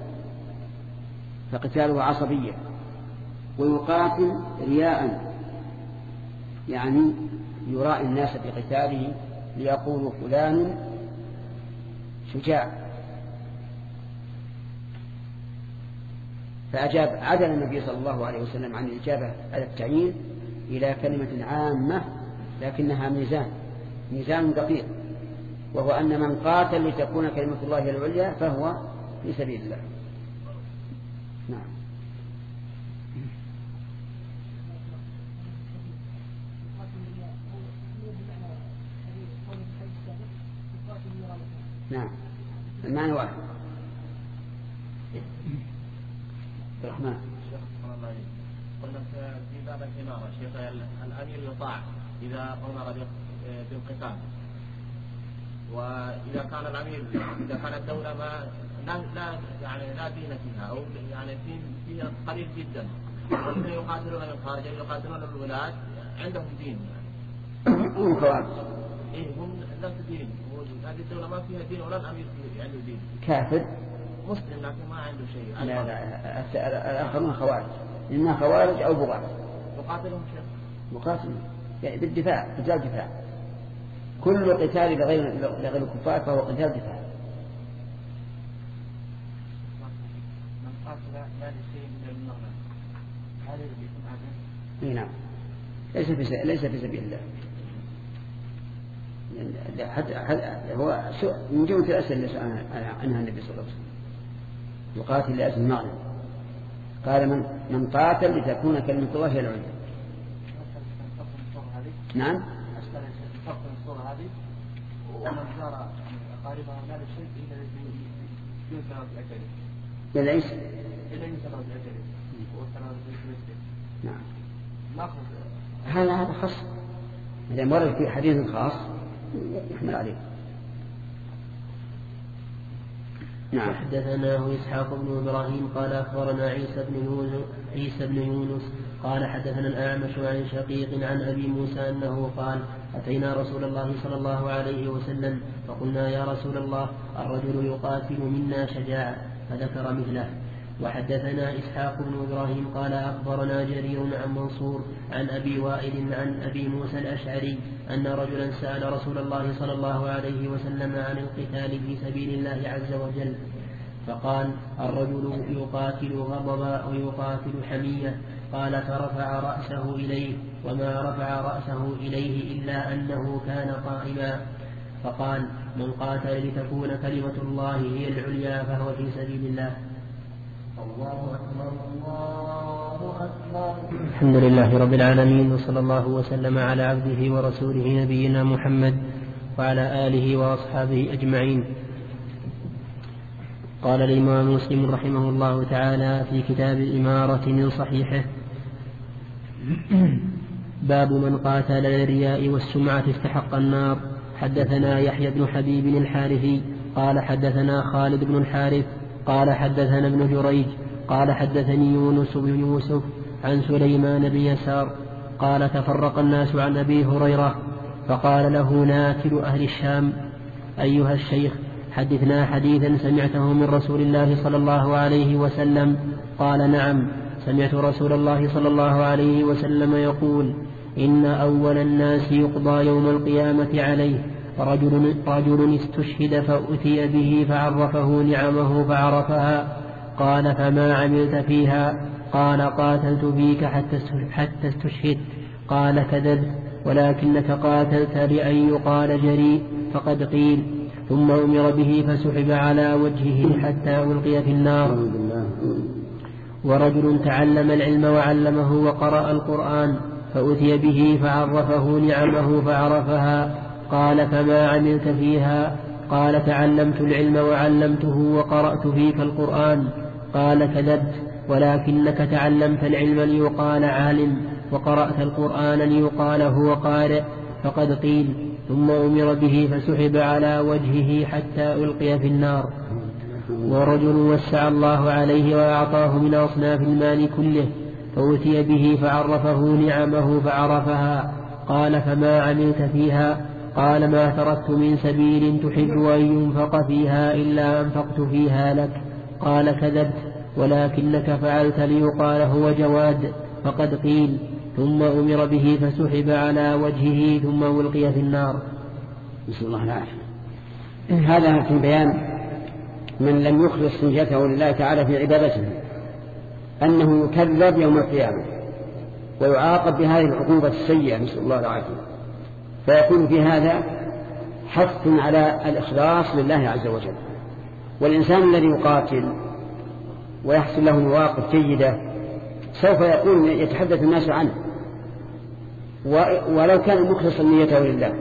فقتاله عصبية، ويقاتل رياء يعني يراعي الناس بقتاله ليقولوا فلان شجاع. فأجاب عدل النبي صلى الله عليه وسلم عن الإجابة على التعيين إلى كلمة عامة لكنها ميزان ميزان دقيق، وهو أن من قاتل لتكون كلمة الله العليا فهو في سبيل الله. نعم. نعم المعنى واحد. الرحمن. شيخ صلى الله عليه قلنا في باب الإمارة شيخ الأمير يطاع إذا أمر بالقتال، وإذا كان الأمير إذا كانت الدولة ما لا لا يعني لا دين فيها أو يعني في فيها قليل جدا، والذين يقاتلون من الخارج يقاتلون الولاة عندهم دين هم خوارج. إيه هم لا دين، هذه الدولة ما فيها دين ولا الأمير عنده دين. كافر مسلم لكن ما عنده شيء. لا لا الآخرون خوارج، إما خوارج أو بغاة. يقاتلهم شيخ؟ مقاتل يعني بالدفاع، قتال دفاع. كل قتال لغير لغير الكفار فهو قتال دفاع. من قاتل لا لشيء من المغنى هل يكون هذا؟ نعم ليس في ليس في سبيل الله. حتى هو من جملة الأسئلة اللي سأل عنها النبي صلى الله عليه وسلم يقاتل لأجل المغنم. قال من من قاتل لتكون كلمة الله هي العليا. نعم. فرق الصورة هذه ومن زار أقاربها لا شيء إلا ينسى بأجله. إلا إيش؟ إلا ينسى بأجله. نعم. نأخذ هذا هذا خاص. إذا مرد في حديث خاص يحمل عليه. نعم. حدثناه إسحاق بن إبراهيم قال أخبرنا عيسى بن يونس عيسى بن يونس قال حدثنا الأعمش عن شقيق عن أبي موسى أنه قال أتينا رسول الله صلى الله عليه وسلم فقلنا يا رسول الله الرجل يقاتل منا شجاعة فذكر مثله. وحدثنا إسحاق بن إبراهيم قال أخبرنا جرير عن منصور عن أبي وائل عن أبي موسى الأشعري أن رجلا سأل رسول الله صلى الله عليه وسلم عن القتال في سبيل الله عز وجل فقال الرجل يقاتل غضبا ويقاتل حمية. قال فرفع رأسه إليه وما رفع رأسه إليه إلا أنه كان قائما. فقال من قاتل لتكون كلمة الله هي العليا فهو في سبيل الله. الله أكبر الله أكبر. الحمد لله رب العالمين وصلى الله وسلم على عبده ورسوله نبينا محمد وعلى آله وأصحابه أجمعين. قال الإمام مسلم رحمه الله تعالى في كتاب الإمارة من صحيحه باب من قاتل للرياء والسمعة استحق النار. حدثنا يحيى بن حبيب الحارثي قال حدثنا خالد بن الحارث قال حدثنا ابن جريج قال حدثني يونس بن يوسف عن سليمان بن يسار قال تفرق الناس عن أبي هريرة فقال له ناكل أهل الشام أيها الشيخ حدثنا حديثا سمعته من رسول الله صلى الله عليه وسلم. قال نعم سمعت رسول الله صلى الله عليه وسلم يقول إن أول الناس يقضى يوم القيامة عليه رجل, رجل استشهد فأتي به فعرفه نعمه فعرفها. قال فما عملت فيها؟ قال قاتلت فيك حتى استشهدت. قال كذبت ولكنك قاتلت لأن يقال جريء فقد قيل. ثم أمر به فسحب على وجهه حتى ألقي في النار. ورجل تعلم العلم وعلمه وقرأ القرآن فأتي به فعرفه نعمه فعرفها. قال فما عملت فيها؟ قال تعلمت العلم وعلمته وقرأت فيك القرآن. قال كذبت ولكنك تعلمت العلم ليقال عالم وقرأت القرآن ليقال هو قارئ فقد قيل. ثم أمر به فسحب على وجهه حتى ألقي في النار. ورجل وسع الله عليه وأعطاه من أصناف المال كله فأتي به فعرفه نعمه فعرفها. قال فما عملت فيها؟ قال ما تركت من سبيل تحب أن ينفق فيها إلا أنفقت فيها لك. قال كذبت ولكنك فعلت ليقال هو جواد فقد قيل. ثم أمر به فسحب على وجهه ثم ألقي في النار. نسأل الله العافية. هذا في بيان من لم يخلص نيته لله تعالى في عبادته أنه يكذب يوم القيامة ويعاقب بهذه العقوبة السيئة نسأل الله العافية. فيكون في هذا حث على الإخلاص لله عز وجل. والإنسان الذي يقاتل ويحصل له مواقف جيدة سوف يكون يتحدث الناس عنه ولو كان مخلصا نيته لله،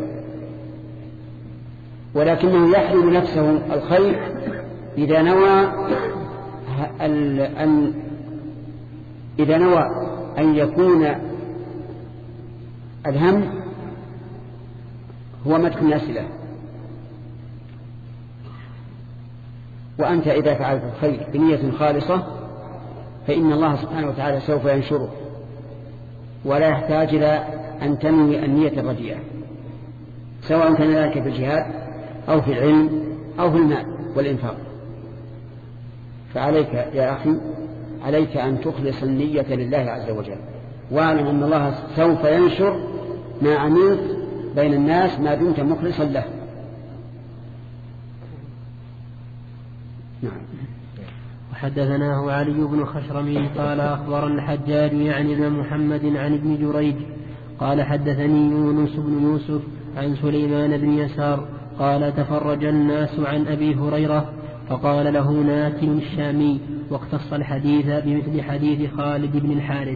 ولكنه يحرم نفسه الخير إذا نوى أن إذا نوى أن يكون الهم هو مدح الناس له، وأنت إذا فعلت الخير بنية خالصة فإن الله سبحانه وتعالى سوف ينشره، ولا يحتاج إلى أن تنوي النية الرديئة، سواء كان ذلك في الجهاد أو في العلم أو في المال والإنفاق. فعليك يا أخي، عليك أن تخلص النية لله عز وجل، واعلم أن الله سوف ينشر ما عملت بين الناس ما دمت مخلصا له. نعم. وحدثناه علي بن خشرمي قال أخبرنا الحجاج يعني بن محمد عن ابن جريج قال حدثني يونس بن يوسف عن سليمان بن يسار قال تفرج الناس عن أبي هريرة فقال له ناتل الشامي، واقتص الحديث بمثل حديث خالد بن الحارث.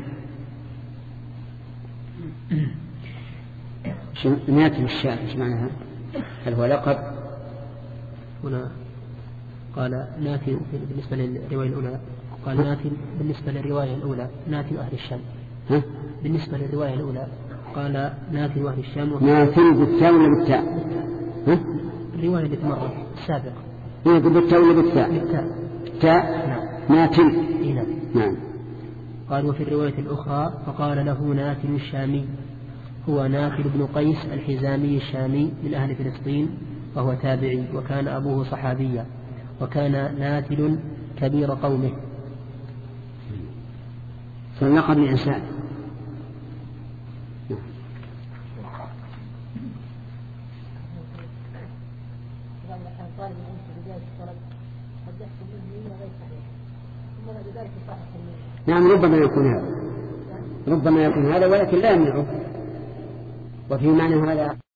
ناتل الشامي ايش معناها؟ هل هو لقب؟ هنا قال ناتل بالنسبة للرواية الأولى، قال ناتل بالنسبة للرواية الأولى ناتل أهل الشام. ها؟ بالنسبة للرواية الأولى قال ناتل أهل الشام. ناتل بالتاء ولا بالتاء؟ ها؟ الرواية التي مرت السابقة. هي بالتاء ولا بالتاء؟ بالتاء. تاء. نعم. ناتل. إيه نعم. نعم. قال وفي الرواية الأخرى فقال له ناتل الشامي، هو ناتل بن قيس الحزامي الشامي من أهل فلسطين، وهو تابعي وكان أبوه صحابيا، وكان ناتل كبير قومه. فلقب الإنسان. نعم ربما يكون هذا، ربما يكون هذا ولكن لا يمنعه. وفي معنى هذا